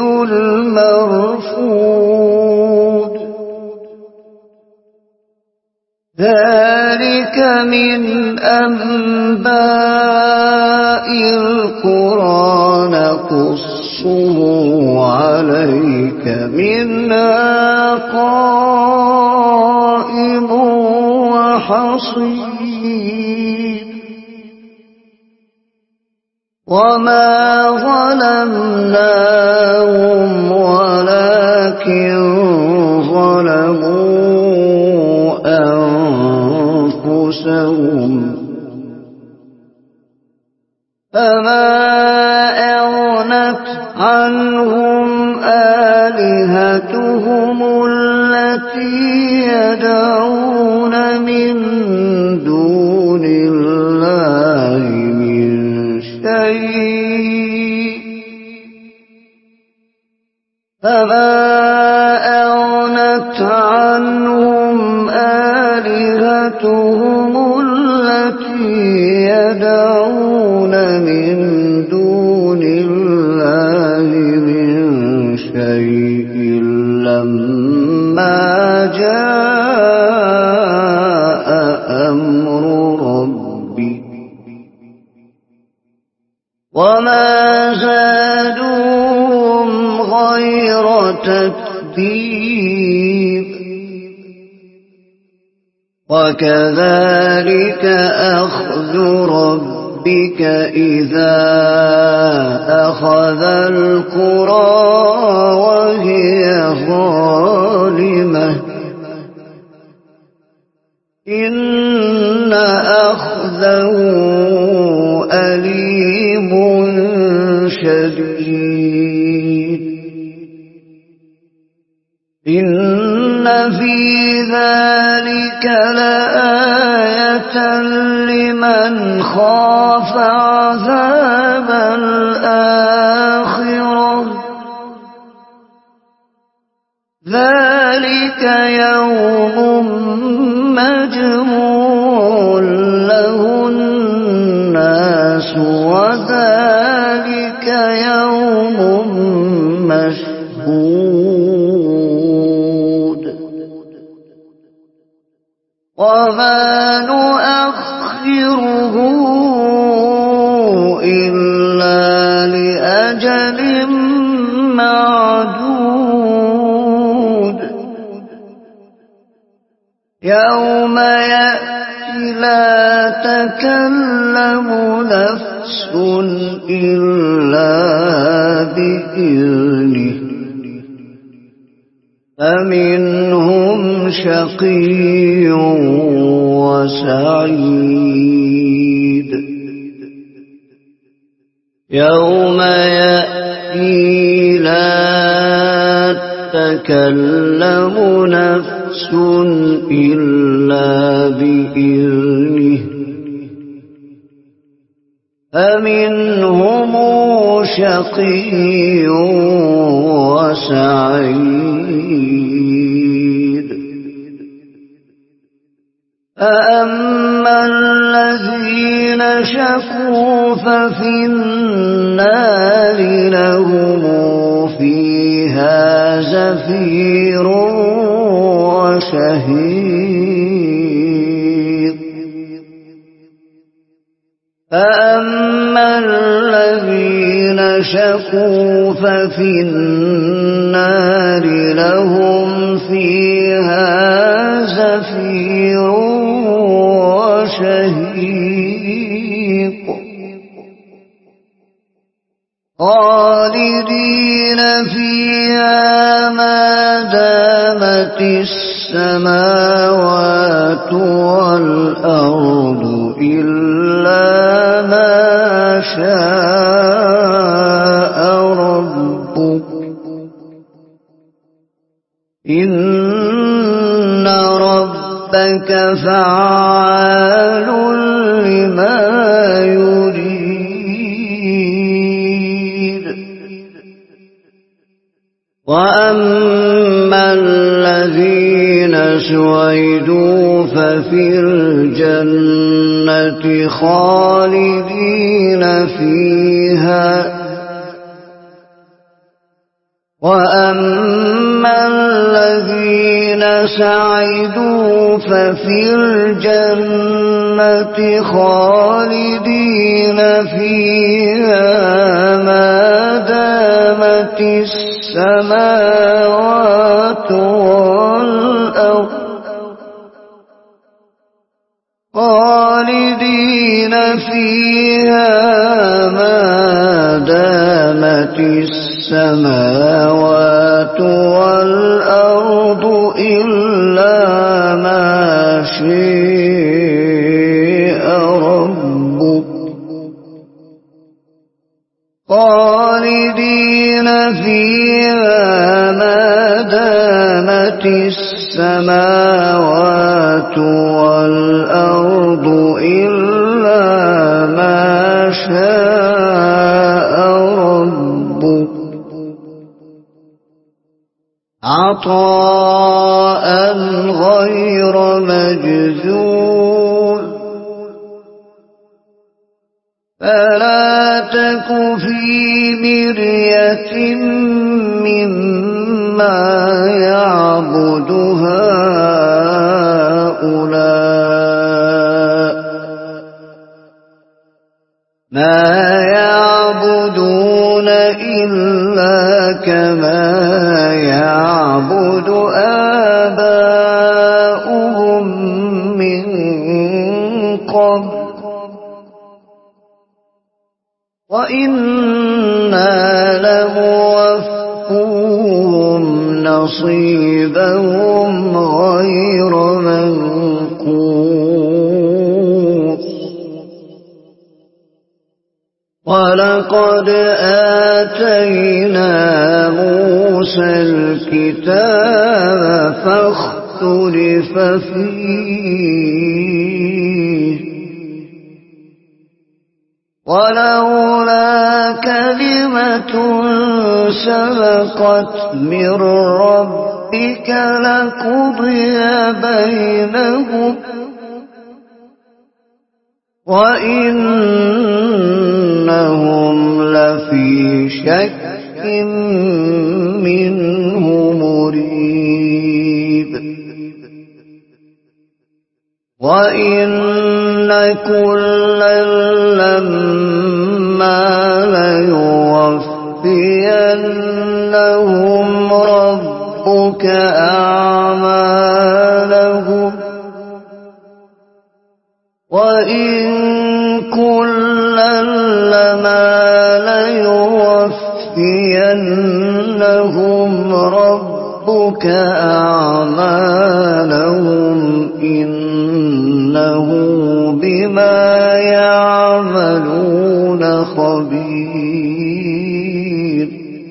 المرفود ذلك من أنباء القرى نقصه عليك منها قائم وحصيد وما ظلمناهم ولكن ظلموا أنفسهم فما أغنت عنهم آلهتهم التي يدعون من دون الله من شيء فما أغنت عنهم آلهتهم التي يدعون من دون الله من شيء لما جاء أمر ربي وما زادوهم غير تتبيب وكذلك أخذ ربك إذا أخذ القرى وهي ظالمة إن أخذه أليم شديد إن في ذلك لآية لمن خاف عذاب الآخرة ذلك يوم مجموع له الناس وذلك يوم مشهود وما نؤخره إلا لأجل معدود يوم يأتي لا تكلم نفس إلا بإذنه فمنهم شقي وسعيد يوم يأتي لا تكلم نفس إلا بإذنه فمنهم شقي وسعيد فأما الذين شقوا ففي النار لهم فيها زفير وشهيق فأما الذين شقوا ففي النار لهم فيها زفير وشهيق خالدين فيها ما دامت السماوات والأرض إلا ما شاء ربك إن ربك فعال لما يريد وأما الذين سعدوا ففي الجنة خالدين فيها وأما الذين سعدوا ففي الجنة خالدين فيها ما دامت السماوات والأرض خالدين فيها ما دامت السماوات والأرض إلا ما شاء ربك خالدين فيها ما دامت السماوات والأرض إلا ما شاء ربك عطاء غير مجذور فلا تك في مرية مما يعبد هؤلاء ما يعبدون إلا كما يعبد آباؤهم من قبل وإنا لموفوهم نصيبهم غير منقوص ولقد آتينا موسى الكتاب فاختلف فيه ولولا كلمة سبقت من ربك لقضي بينهم وإنهم لفي شك منه مريب وإن كلا لما ليوفينهم ربك أعمالهم وإن كلا لما ليوفينهم ربك أعمالهم إنه بما يعملون خبير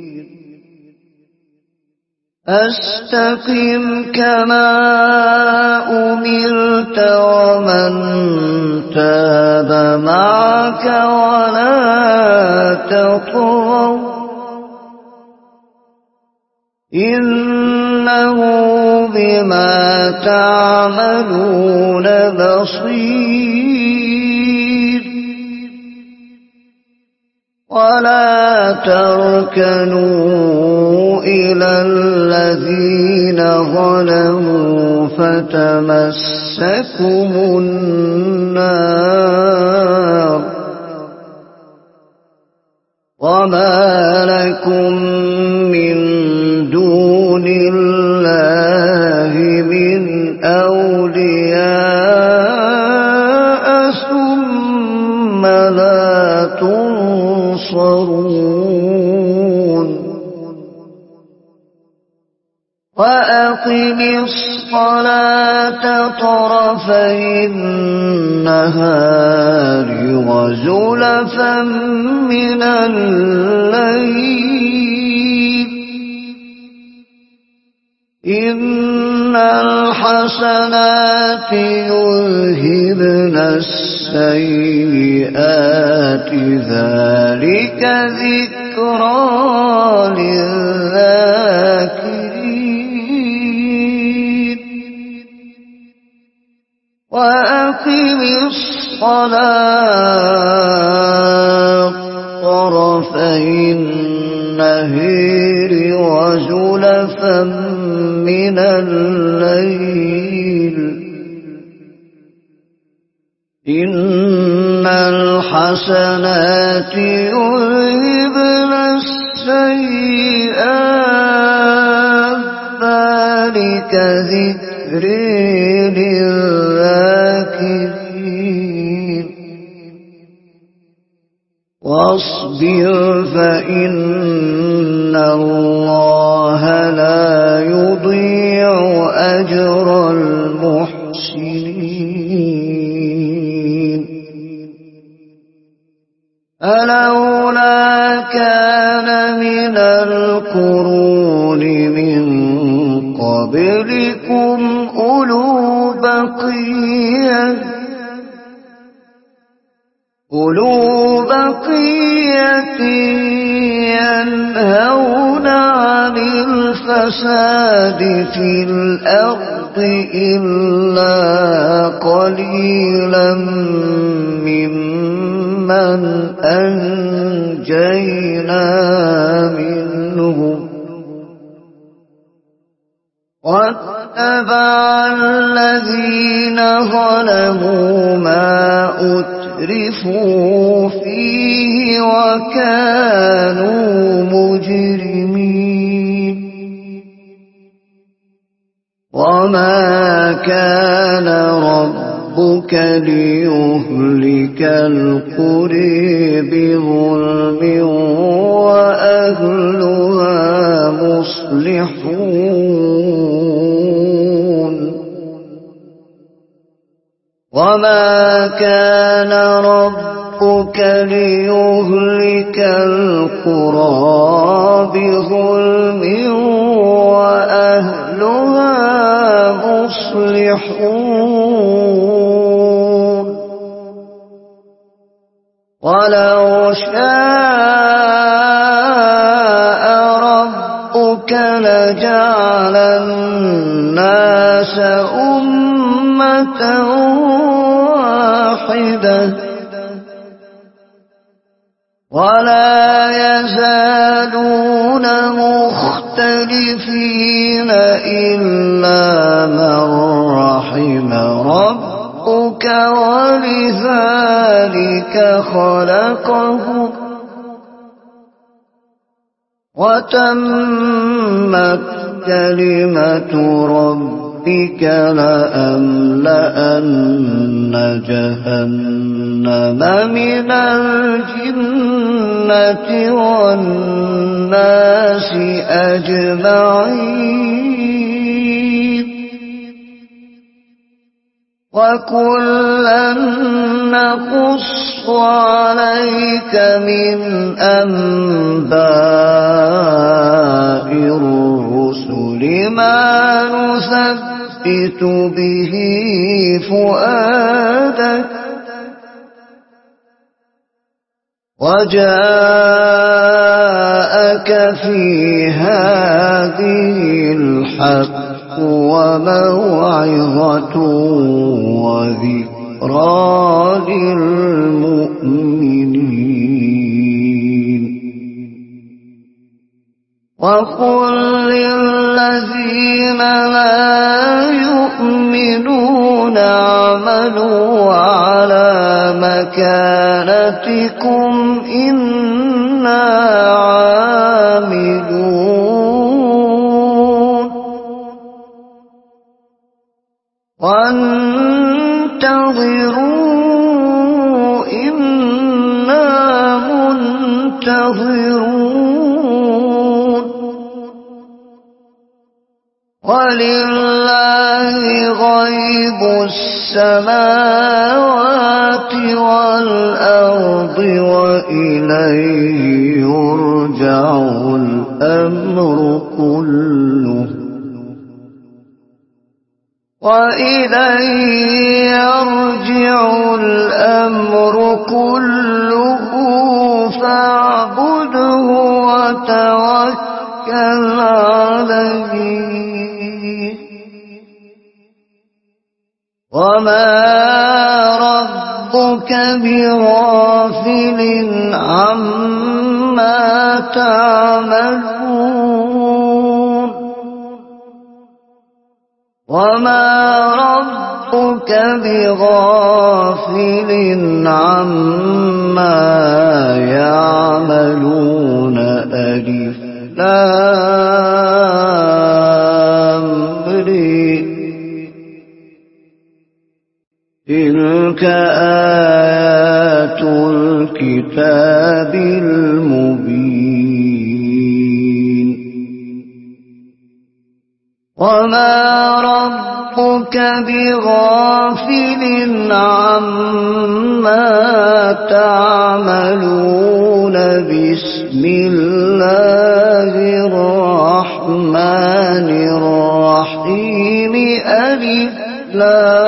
أستقم كما أمرت ومن تاب معك ولا تطغوا إنه بما تعملون بصير ولا تركنوا إلى الذين ظلموا فتمسكم النار وما لكم من دون الله من أولياء ثم لا تنصرون وأن وأقم الصلاة طرفي النهار وزلفا من الليل إن الحسنات يذهبن السيئات ذلك ذكرى للذاكرين وأقم الصلاة طرفي النهار وزلفا من الليل إن الحسنات يذهبن السيئات ذلك ذكر للذاكرين واصبر فإن الله لا يضيع أجر المحسنين ألولا كان من القرون من قبلكم أولو بقية أولو بقية ينهون عن الفساد في الأرض إلا قليلا ممن أنجينا منهم واتبع الذين ظلموا ما أترفوا فيه وكانوا مجرمين وما كان ربك ليهلك القرى بظلم وأهلها مصلحون وما كان ربك ليهلك القرى بظلم وأهلها مصلحون ولو شاء ربك لجعل الناس أمة واحدة ولا يزالون مختلفين إلا من رحم ربك ولذلك خلقهم وتمت كلمة ربك لأملأن جهنم من الجنة والناس أجمعين وكلا نقص عليك من أنباء الرسل ما نثبت به فؤادك وجاءك في هذه الحق وموعظة وذكرى للمؤمنين وقل للذين لا يؤمنون اعملوا على مكانتكم إنا عاملون وانتظروا إنا منتظرون ولله غيب السماوات والأرض وإليه يرجع الأمر كله وإليه يرجع الأمر كله فاعبده وتوكل عليه وما ربك بغافل عما تعملون وما ربك بغافل عما يعملون ألف لام ري تلك آيات الكتاب المبين وما ربك بغافل عما تعملون بسم الله الرحمن الرحيم ألف لام